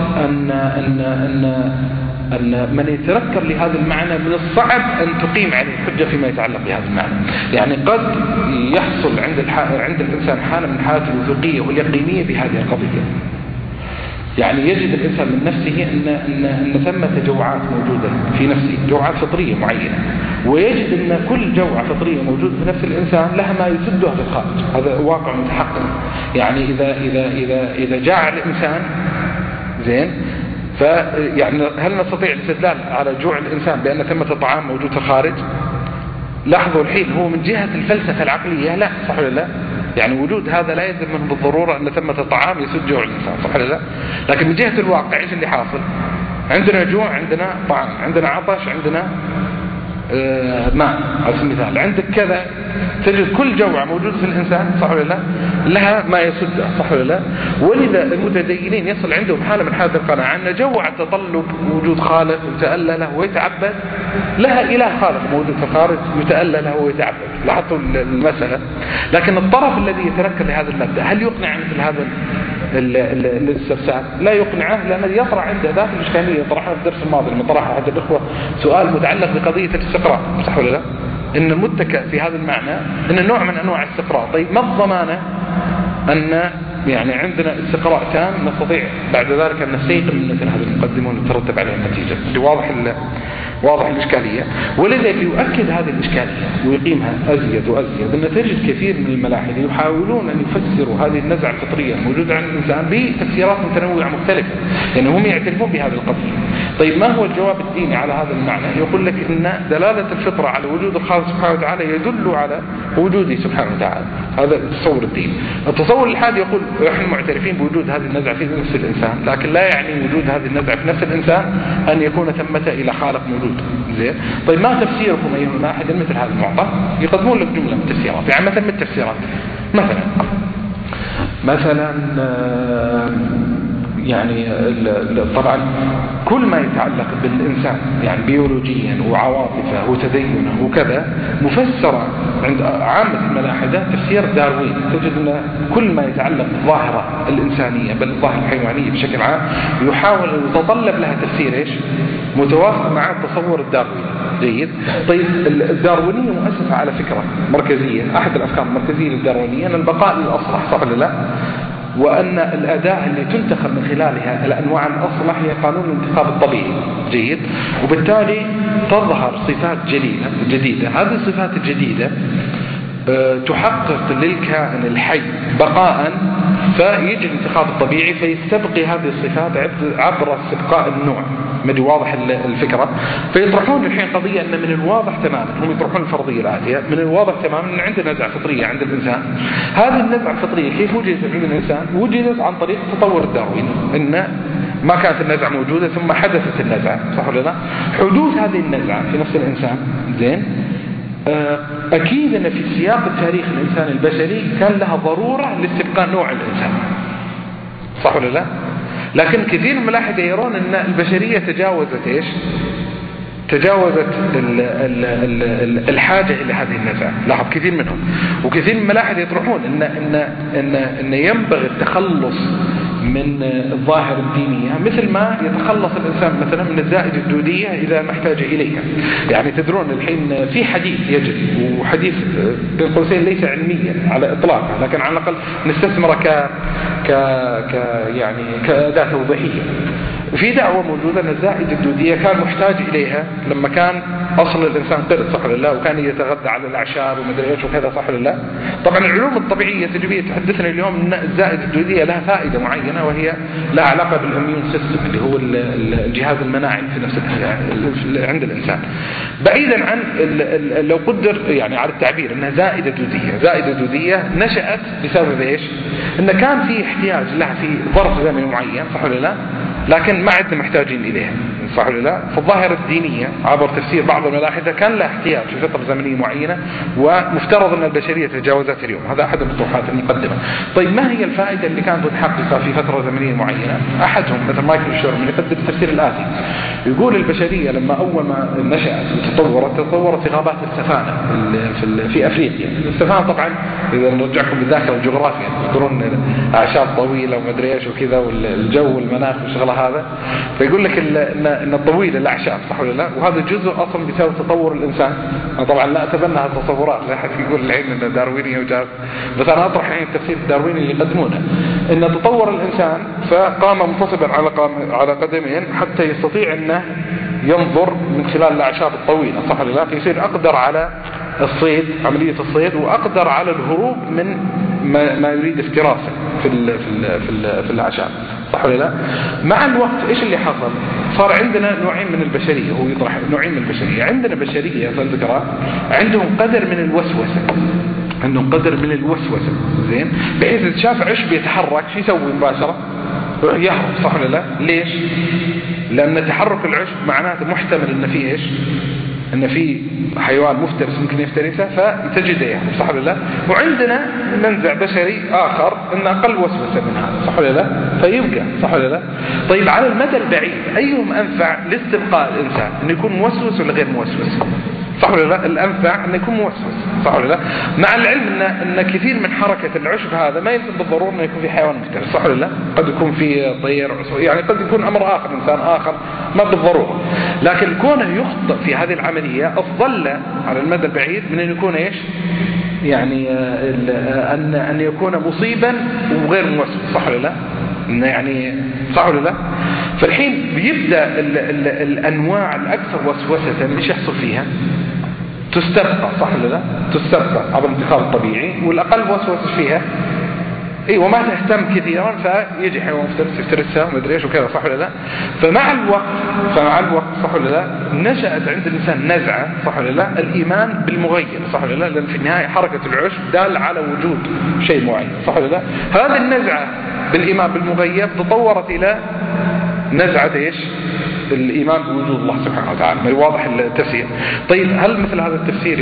أن من يتذكر لهذا المعنى من الصعب أن تقيم عليه حجة فيما يتعلق بهذا المعنى يعني قد يحصل عند الإنسان حالة من حالات الوثوقية واليقينية بهذه القضية يعني يجد الإنسان من نفسه أن ثمة جوعات موجودة في نفسه جوعات فطرية معينة ويجد أن كل جوعة فطرية موجودة في نفس الإنسان لها ما يسدها في الخارج هذا واقع متحقق يعني إذا جاع الإنسان زين فيعني هل نستطيع الاستدلال على جوع الإنسان بأن ثمة طعام موجود في الخارج لاحظوا الحين هو من جهة الفلسفة العقلية لا، صح ولا لا؟ يعني وجود هذا لا يلزم منه بالضرورة أن ثمة طعام يسد جوع الإنسان، صح ولا لا؟ لكن من جهة الواقع إيش اللي حاصل؟ عندنا جوع، عندنا طعام، عندنا عطش، عندنا ماء على سبيل المثال. عندك كذا، تجد كل جوع موجود في الإنسان، صح ولا لا؟ لها ما يسده، صح ولا لا؟ ولذا المتدينين يصل عندهم حالة من حالة القناعة أن جوع تطلب وجود خالق يتألى له ويتعبد، لها إله خالق موجود في الخارج يتألى له ويتعبد. لاحظوا المسألة. لكن الطرف الذي يتنكر لهذا المبدأ هل يقنع مثل هذا الاستفسار؟ لا يقنعه، لأن يطرح عنده ذات الإشكالية. طرحنا في الدرس الماضي لما طرح أحد الإخوة سؤال متعلق بقضية الاستقراء، صح ولا لا؟ إن المتكئ في هذا المعنى إن نوع من أنواع الاستقراء. طيب ما الضمانة أن يعني عندنا استقراء تام نستطيع بعد ذلك أن نستيقن من مثل هذه المقدمة ونترتب عليها النتيجة؟ واضح الإشكالية. ولذا يؤكد هذه الإشكالية ويقيمها أزيد وأزيد أن تجد كثير من الملاحدة يحاولون أن يفسروا هذه النزعة الفطرية الموجودة عند الإنسان بتفسيرات متنوعة مختلفة، يعني هم يعترفون بهذه القضية. طيب ما هو الجواب الديني على هذا المعنى؟ يقول لك إن دلالة الفطرة على وجود الخالق سبحانه وتعالى يدل على وجوده سبحانه وتعالى. هذا التصور الديني. التصور الحادي يقول نحن معترفين بوجود هذه النزعة في نفس الإنسان، لكن لا يعني وجود هذه النزعة في نفس الإنسان أن يكون ثمة إلى خالق موجود. زين. طيب ما تفسيركم أيها الملاحدة مثل هذا المعطى؟ يقدمون لك جملة من التفسيرات. يعني مثلا من التفسيرات مثلا يعني طبعا كل ما يتعلق بالإنسان يعني بيولوجيا وعواطفه وتدينه وكذا مفسرة عند عامة الملاحدة تفسير داروين. تجد أن كل ما يتعلق بالظاهرة الإنسانية بل الظاهرة الحيوانية بشكل عام يحاول أن يتطلب لها تفسير إيش؟ متوافق مع التصور الدارويني. جيد. طيب الداروينية مؤسسة على فكرة مركزية، أحد الأفكار المركزية للداروينية أن البقاء للأصلح، صح ولا لا؟ وأن الأداة اللي تنتخب من خلالها الأنواع الأصلح هي قانون الانتخاب الطبيعي. جيد. وبالتالي تظهر صفات جديدة. هذه الصفات الجديدة تحقق للكائن الحي بقاء، فيجي الانتخاب الطبيعي فيستبقي هذه الصفات عبر استبقاء النوع. مدي واضح الفكرة؟ فيطرحون الحين قضية أن من الواضح تماما، هم يطرحون الفرضية الآتية، من الواضح تماما أن عندنا نزعة فطرية عند الإنسان. هذه النزعة الفطرية كيف وجدت عند الإنسان؟ وجدت عن طريق التطور الدارويني، إن ما كانت النزعة موجودة ثم حدثت النزعة، صح ولا لا؟ حدوث هذه النزعة في نفس الإنسان زين أكيد أن في سياق التاريخ الإنسان البشري كان لها ضرورة لاستبقاء نوع الإنسان، صح ولا لا؟ لكن كثير من الملاحدة يرون أن البشرية تجاوزت إيش؟ تجاوزت الحاجة إلى هذه النزعة. لاحظ كثير منهم. وكثير من الملاحدة يطرحون إن ينبغي التخلص من الظاهر الدينية مثل ما يتخلص الإنسان مثلا من الزائد الدودية إذا ما احتاج إليها. يعني تدرون الحين في حديث يجري، وحديث بين قوسين ليس علميا على إطلاقه، لكن على الأقل نستثمره يعني كأداة توضيحية. في دعوة موجودة أن الزائد الدودية كان محتاج إليها لما كان أصل الإنسان قرد، صح ولا لا؟ وكان يتغذى على الأعشاب ومدري إيش وكذا، صح ولا لا؟ طبعا العلوم الطبيعية التجريبية تحدثنا اليوم أن الزائد الدودية لها فائدة معينة، وهي لها علاقة بالإميون سيستم اللي هو الجهاز المناعي في نفس عند الإنسان. بعيدا عن لو قدر يعني على التعبير أنها زائدة دودية نشأت بسبب إيش؟ أن كان في احتياج لها في ظرف زمني معين، صح ولا لا؟ لكن ما عدنا محتاجين إليها، صح ولا لا؟ فالظاهرة الدينية عبر تفسير بعض الملاحدة كان لها احتياج في فترة زمنية معينة، ومفترض أن البشرية تجاوزت اليوم. هذا أحد الطروحات المقدمة. طيب ما هي الفائدة اللي كانت متحققة في فترة زمنية معينة؟ أحدهم مثل مايكل شيرمان يقدم التفسير الآتي. يقول البشرية لما أول ما نشأت تطورت في غابات السفانة في أفريقيا. السفانة طبعا إذا نرجعكم بالذاكرة الجغرافية تذكرون أعشاب طويلة ومدري إيش وكذا والجو والمناخ والشغلة هذا، فيقول لك إن الطويل الأعشاب، صح ولا لا؟ وهذا جزء أصلا بسبب تطور الإنسان. أنا طبعا لا أتبنى هذه التصورات، لا أحد يقول الحين إن داروينية وجاز، بس أنا أطرح الحين التفسير الدارويني اللي يقدمونه، إن تطور الإنسان فقام منتصبا على قدمين حتى يستطيع إنه ينظر من خلال الأعشاب الطويلة، صح ولا لا؟ فيصير أقدر على الصيد، عملية الصيد، وأقدر على الهروب من ما يريد افتراسه في الأعشاب، صح ولا لا؟ مع الوقت ايش اللي حصل؟ صار عندنا نوعين من البشريه، هو يطرح نوعين من البشريه. عندنا بشريه ذكرها عندهم قدر من الوسوسه، عندهم قدر من الوسوسه، زين، بحيث اذا شاف عشب يتحرك شو يسوي مباشره؟ يهرب، صح ولا لا؟ ليش؟ لان تحرك العشب معناته محتمل ان فيه ايش؟ ان في حيوان مفترس ممكن يفترسه فتجده يهرب، صح ولا لا؟ وعندنا منزع بشري اخر ان اقل وسوسه من هذا، صح ولا لا؟ فيبقى، صح ولا لا؟ طيب على المدى البعيد ايهم انفع لاستبقاء الانسان؟ انه يكون موسوس ولا غير موسوس؟ صح ولا لا؟ الانفع انه يكون موسوس، صح ولا لا؟ مع العلم ان كثير من حركه العشب هذا ما يلزم بالضروره انه يكون في حيوان مفترس، صح ولا لا؟ قد يكون في طير، يعني قد يكون امر اخر، انسان اخر، ما بالضروره. لكن كونه يخطئ في هذه العمليه افضل له على المدى البعيد من ان يكون ايش؟ يعني ان يكون مصيبا وغير موسوس، صح ولا لا؟ يعني صح ولا لا؟ فالحين بيبدا الانواع الاكثر وسوسه ايش يحصل فيها؟ تستبقى، صح ولا لا؟ تستبقى عبر الانتقال الطبيعي، والاقل وسوسه فيها وما تهتم كثيرا فيجي حيوان مفترس يفترسها وما ادري ايش وكذا، صح ولا لا؟ فمع الوقت صح ولا لا؟ نشأت عند الانسان نزعه، صح ولا لا؟ الايمان بالمغير، صح ولا لا؟ لان في النهايه حركه العشب دال على وجود شيء معين، صح ولا لا؟ هذه النزعه بالايمان بالمغير تطورت الى نزعه ايش؟ الايمان بوجود الله سبحانه وتعالى. واضح التفسير؟ طيب هل مثل هذا التفسير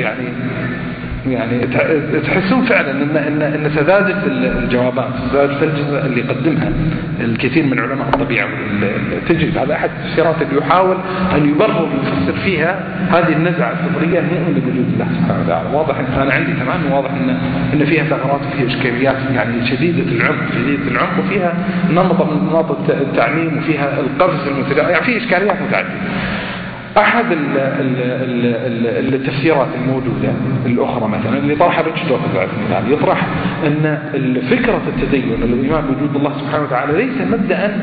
يعني تحسون فعلا ان سذاجة الجوابات، سذاجة الجزء اللي يقدمها الكثير من علماء الطبيعة تجد هذا احد التفسيرات اللي يحاول ان يبرر ويفسر فيها هذه النزعة الفطرية المؤمنة بوجود الله سبحانه وتعالى. واضح انا عندي كمان واضح ان فيها ثغرات وفيها اشكاليات يعني شديدة العمق وفيها نمط من نمط التعميم وفيها القفز المتداول، يعني في اشكاليات متعددة. أحد التفسيرات الموجودة الأخرى مثلا اللي طرحها ريتشارد دوكنز يطرح أن فكرة التدين الإيمان بوجود الله سبحانه وتعالى ليس مبدأ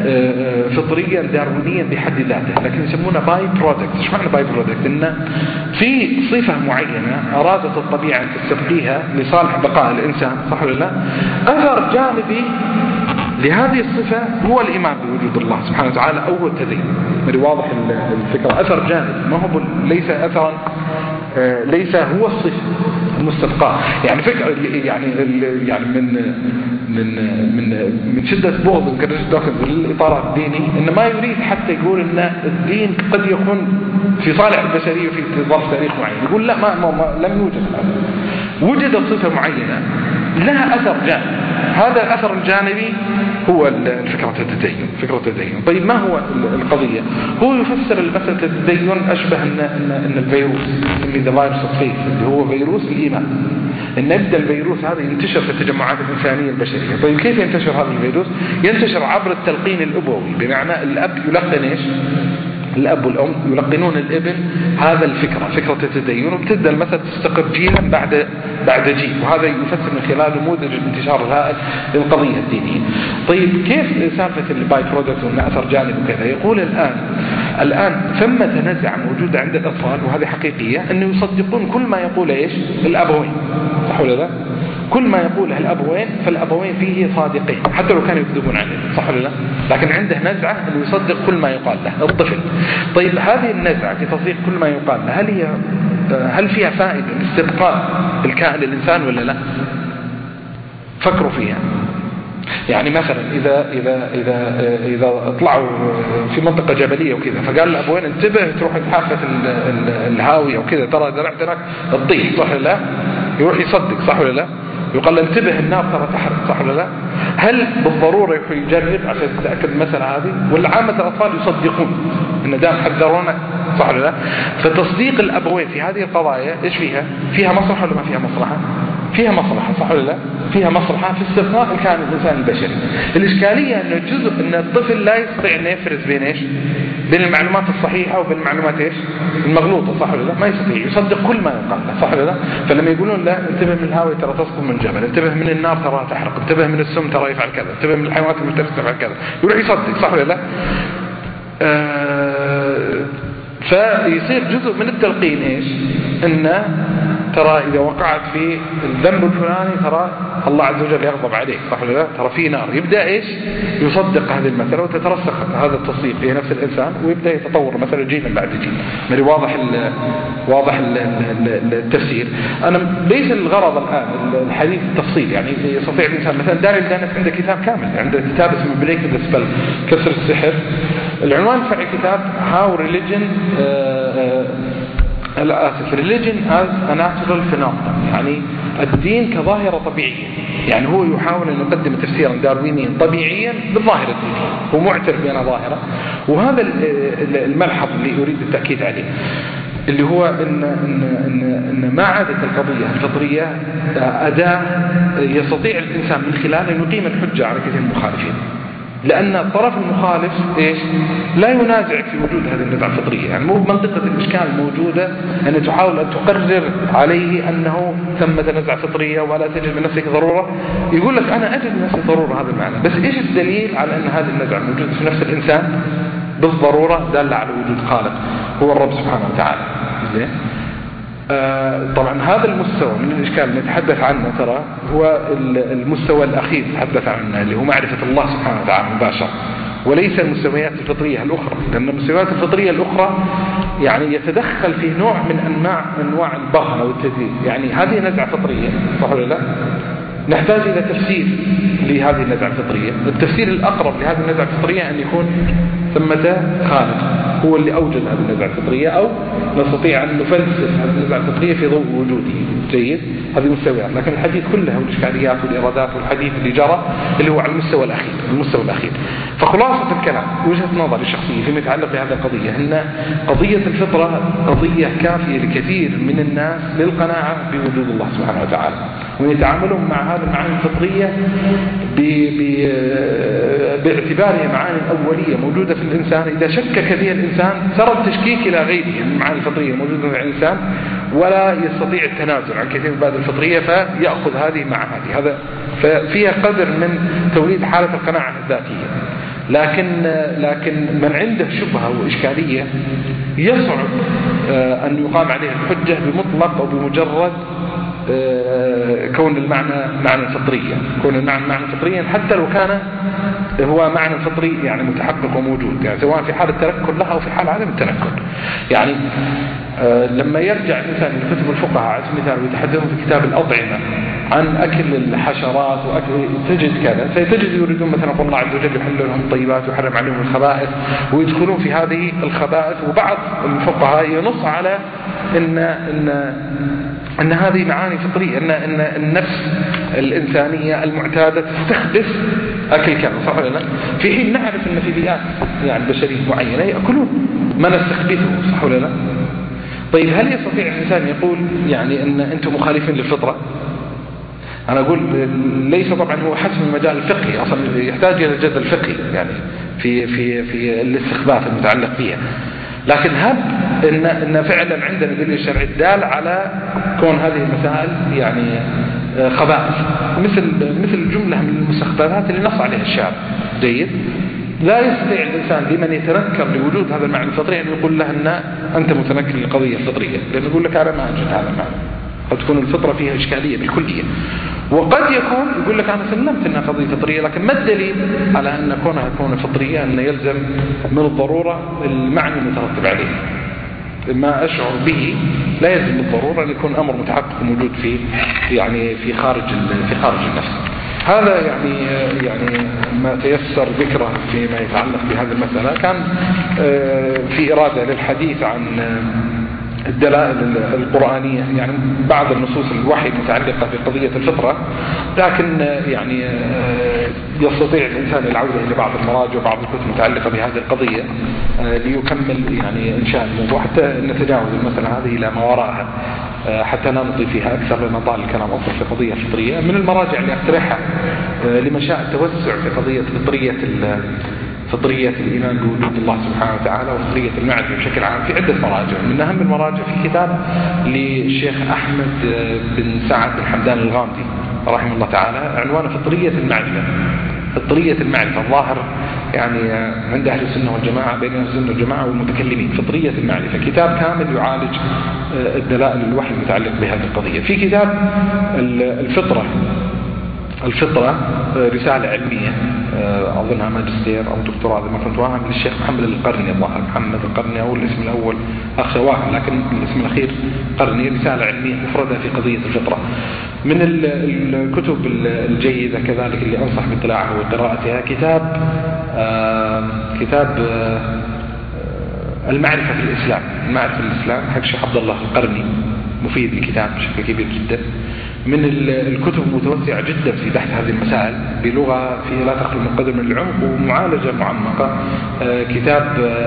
فطريا داروينيا بحد ذاته، لكن يسمونه باي برودكت. ايش معنى باي برودكت؟ أن في صفة معينة أرادت الطبيعة أن تستبقيها لصالح بقاء الإنسان، صح ولا لا؟ أثر جانبي لهذه الصفة هو الإيمان بوجود الله سبحانه وتعالى أو هو التدين. واضح الفكرة، أثر جانب ما هو ليس أثرا، ليس هو الصفة المستبقاء. يعني فكرة يعني من شدة بغض ريتشارد دوكنز للإطار الديني إن ما يريد حتى يقول إن الدين قد يكون في صالح البشرية في ظرف تاريخ معين. يقول لا، ما لم يوجد هذا. وجدت صفة معينة لها أثر جانبي، هذا الأثر الجانبي هو فكرة التدين. طيب ما هو القضية؟ هو يفسر المسألة التدين أشبه أن الفيروس اللي ذا فيروس الفيث اللي هو فيروس الإيمان، أن يبدأ الفيروس هذا ينتشر في التجمعات الإنسانية البشرية. طيب كيف ينتشر هذا الفيروس؟ ينتشر عبر التلقين الأبوي، بمعنى الأب يلقن إيش؟ الأب والأم يلقنون الابن هذا الفكرة، فكرة التدين، وبتبدأ المسألة تستقر جيلا بعد جيل، وهذا يفسر من خلال نموذج الانتشار الهائل للقضية الدينية. طيب كيف سالفة الباي برودكت وأن أثر جانب وكذا؟ يقول الآن ثمة نزعة موجودة عند الأطفال وهذه حقيقية، أنه يصدقون كل ما يقول إيش؟ الأبوين، صح ولا لا؟ كل ما يقوله الأبوين فالأبوين فيه صادقين حتى لو كانوا يكذبون عليه، صح ولا لا؟ لكن عنده نزعة أنه يصدق كل ما يقال له الطفل. طيب هذه النزعة في تصديق كل ما يقال له هل فيها فائدة لاستبقاء الكائن الإنسان ولا لا؟ فكروا فيها. يعني مثلا إذا طلعوا في منطقة جبلية وكذا فقال الأبوين انتبه تروح تحافة الهاوية وكذا ترى درعتك تطيح، صح ولا لا؟ يروح يصدق، صح ولا لا؟ يقال انتبه النار ترى تحرق، صح ولا لا؟ هل بالضرورة يروح يجرب عشان تتأكد المسألة هذه؟ ولا عامة الأطفال يصدقون إن دام حذرونا، صح ولا لا؟ فتصديق الأبوين في هذه القضايا إيش فيها؟ فيها مصلحة ولا ما فيها مصلحة؟ فيها مصلحة، صح ولا لا؟ فيها مصلحة في استبقاء الكائن الإنسان البشري. الإشكالية إنه جزء إن الطفل لا يستطيع إنه يفرز بين إيش؟ بين المعلومات الصحيحة وبين المعلومات إيش؟ المغلوطة، صح ولا لا؟ ما يستطيع، يصدق كل ما يقال له، صح ولا لا؟ فلما يقولون لا انتبه من الهواء ترى تسقط من الجبل، انتبه من النار ترى تحرق، انتبه من السم ترى يفعل كذا، انتبه من الحيوانات المفترسة تفعل كذا، يروح يصدق، صح ولا لا؟ فيصير جزء من التلقين إيش؟ إنه ترى إذا وقعت في الذنب الفلاني ترى الله عز وجل يغضب عليك، صح ولا لا؟ ترى في نار. يبدأ إيش؟ يصدق هذه المسألة وتترسخ هذا التصديق في نفس الإنسان، ويبدأ يتطور مثلا جيلا بعد جيل. من واضح التفسير. أنا ليس الغرض الآن الحديث التفصيل، يعني يستطيع الإنسان مثلا داري الدانس عنده كتاب كامل، عنده كتاب اسمه بريك ذا سبيل، كسر السحر. العنوان تبع الكتاب How Religion Religion as a Natural Phenomenon، يعني الدين كظاهرة طبيعية. يعني هو يحاول أن يقدم تفسيرا داروينيا طبيعيا بالظاهرة الدينية، هو معترف بأنها ظاهرة. وهذا الملحظ اللي أريد التأكيد عليه، اللي هو إن ما عادت القضية الفطرية أداة يستطيع الإنسان من خلالها أن يقيم الحجة على كثير من المخالفين، لأن الطرف المخالف إيش؟ لا ينازعك في وجود هذه النزعة الفطرية. يعني مو منطقة الإشكال الموجودة أن تحاول أن تقرر عليه أنه ثمة نزعة فطرية ولا تجد من نفسك ضرورة. يقول لك أنا أجد من نفسي ضرورة، هذا المعنى. بس إيش الدليل على أن هذه النزعة موجودة في نفس الإنسان بالضرورة؟ دل على وجود خالق هو الرب سبحانه وتعالى. زين. طبعا هذا المستوى من الإشكال اللي نتحدث عنه ترى هو المستوى الأخير نتحدث عنه، اللي هو معرفة الله سبحانه وتعالى مباشرة، وليس المستويات الفطرية الأخرى. لأن المستويات الفطرية الأخرى يعني يتدخل في نوع من أنواع البغي أو التدليل. يعني هذه نزعة فطرية، صح ولا لا؟ نحتاج إلى تفسير لهذه النزعة الفطرية. التفسير الأقرب لهذه النزعة الفطرية أن يكون ثمة خالق هو اللي أوجد هذه النزعة الفطرية، أو نستطيع أن نفلسف هذه النزعة الفطرية في ضوء وجوده. جيد، هذه مستويات. لكن الحديث كلها والإشكاليات والإرادات والحديث اللي جرى اللي هو على المستوى الأخير. فخلاصة الكلام وجهة نظري الشخصية فيما يتعلق بهذه القضية، أن قضية الفطرة قضية كافية لكثير من الناس للقناعة بوجود الله سبحانه وتعالى، ويتعاملون مع هذه المعاني الفطرية باعتبارها معاني أولية موجودة في الإنسان. إذا شكك فيها الإنسان سر التشكيك إلى غيره من المعاني الفطرية الموجودة في الإنسان، ولا يستطيع التنازل عن كثير من المبادئ الفطرية، فيأخذ هذه مع هذه. هذا فيها قدر من توليد حالة القناعة الذاتية. لكن من عنده شبهة وإشكالية يصعب أن يقام عليه الحجة بمطلق أو بمجرد كون المعنى الفطرية، كون المعنى فطريا حتى لو كان هو معنى فطري يعني متحقق وموجود، يعني سواء في حال التنكر لها أو في حال عدم التنكر. يعني لما يرجع الإنسان لكتب الفقهاء على سبيل المثال ويتحدثون في كتاب الأطعمة عن أكل الحشرات وأكل، تجد كذا، سيتجد يريدون مثلا الله عز وجل يحل لهم الطيبات ويحرم عليهم الخبائث، ويدخلون في هذه الخبائث. وبعض الفقهاء ينص على أن هذه معاني فطرية، أن النفس الإنسانية المعتادة تستخبث أكل كذا، صح ولا لا؟ في حين نعرف أن في بيئات يعني بشرية معينة يأكلون ما نستخبثه، صح ولا لا؟ طيب هل يستطيع الإنسان يقول يعني أن أنتم مخالفين للفطرة؟ أنا أقول ليس طبعا هو حسب المجال الفقهي، أصلا يحتاج إلى الجدل الفقهي يعني في الاستخباث المتعلق فيها. لكن هب إن فعلا عندنا دليل الشرعي دال على كون هذه المسائل يعني خبائث، مثل جملة من المستخبثات اللي نص عليها الشارع. جيد، لا يستطيع الإنسان لمن يتنكر لوجود هذا المعنى الفطري أن يقول له أن أنت متنكر للقضية الفطرية، لأنه يقول لك أنا ما أجد هذا المعنى، قد تكون الفطرة فيها إشكالية بالكلية. وقد يكون يقول لك أنا سلمت أنها قضية فطرية، لكن ما الدليل على أن كونها تكون فطرية أن يلزم من الضرورة المعنى المترتب عليه؟ ما أشعر به لا يلزم بالضرورة أن يكون أمر متحقق موجود في خارج النفس. هذا يعني ما تيسر ذكره فيما يتعلق بهذه المسألة. كان في إرادة للحديث عن الدلائل القرآنية، يعني بعض النصوص الوحي متعلقة بقضية الفطرة، لكن يعني يستطيع الإنسان العودة إلى بعض المراجع وبعض الكتب المتعلقة بهذه القضية ليكمل يعني إنشاء الموضوع، حتى نتجاوز المسألة هذه إلى ما وراءها حتى لا نضيف فيها أكثر، لأن طال الكلام أصلا في قضية الفطرية. من المراجع اللي أقترحها لمن شاء التوسع في قضية فطرية الإيمان بوجود الله سبحانه وتعالى وفطرية المعرفة بشكل عام في عدة مراجع. من أهم المراجع في كتاب للشيخ أحمد بن سعد بن حمدان الغامدي رحمه الله تعالى عنوانه فطرية المعرفة. فطرية المعرفة الظاهر يعني عند أهل السنة والجماعة، بين أهل السنة والجماعة والمتكلمين، فطرية المعرفة كتاب كامل يعالج الدلائل الوحي المتعلق بهذه القضية. في كتاب الفطرة رسالة علمية أظنها ماجستير أو دكتوراه إذا ما كنت واهم، للشيخ محمد القرني، الظاهر محمد القرني أو الاسم الأول أخ واهم لكن الاسم الأخير قرني، رسالة علمية مفردة في قضية الفطرة. من الكتب الجيدة كذلك اللي أنصح باطلاعها وقراءتها كتاب المعرفة في الإسلام، المعرفة في الإسلام حق الشيخ عبد الله القرني، مفيد الكتاب بشكل كبير جدا. من الكتب المتوسعة جدا في بحث هذه المسائل بلغة فيها لا تخلو من قدر من العمق ومعالجة معمقة، كتاب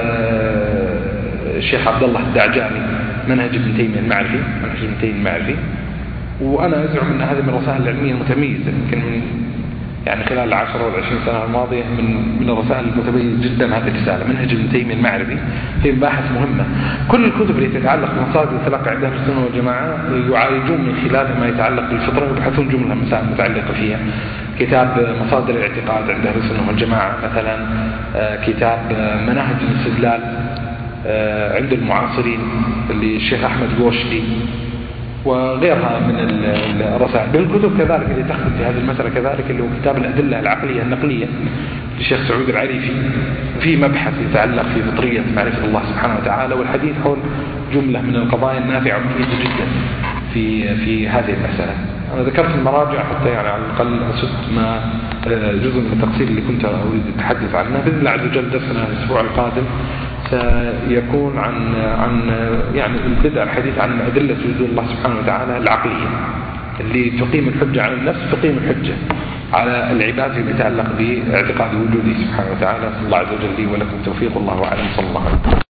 الشيخ عبد الله الدعجاني منهج ابن تيمية المعرفي، وأنا أزعم أن هذه من الرسائل العلمية المتميزة، يمكن من يعني خلال 10 أو 20 سنة الماضية من الرسائل المتميزة جدا هذه الرسالة منهج ابن تيمية المعرفي، في مباحث مهمة. كل الكتب اللي تتعلق بمصادر التلقي عند أهل السنة والجماعة يعالجون من خلالها ما يتعلق بالفطرة ويبحثون جملة مسائل متعلقة فيها. كتاب مصادر الاعتقاد عند أهل السنة والجماعة مثلا، كتاب مناهج الاستدلال عند المعاصرين اللي الشيخ أحمد غوشلي، وغيرها من الرسائل. من الكتب كذلك اللي تخدم في هذه المسألة كذلك اللي هو كتاب الأدلة العقلية النقلية للشيخ سعود العريفي، في مبحث يتعلق في فطرية معرفة الله سبحانه وتعالى والحديث حول جملة من القضايا النافعة ومفيدة جدا في هذه المسألة. أنا ذكرت المراجع حتى يعني على الأقل أسد ما جزء من التقصير اللي كنت أريد أتحدث عنه. بإذن الله عز وجل درسنا الأسبوع القادم سيكون عن يعني البدء الحديث عن أدلة وجود الله سبحانه وتعالى العقلية اللي تقيم الحجة على النفس، تقيم الحجة على العباد فيما يتعلق باعتقاد وجوده سبحانه وتعالى. صلى الله عز وجل لي ولكم التوفيق، الله أعلم. صلى الله عليه وسلم.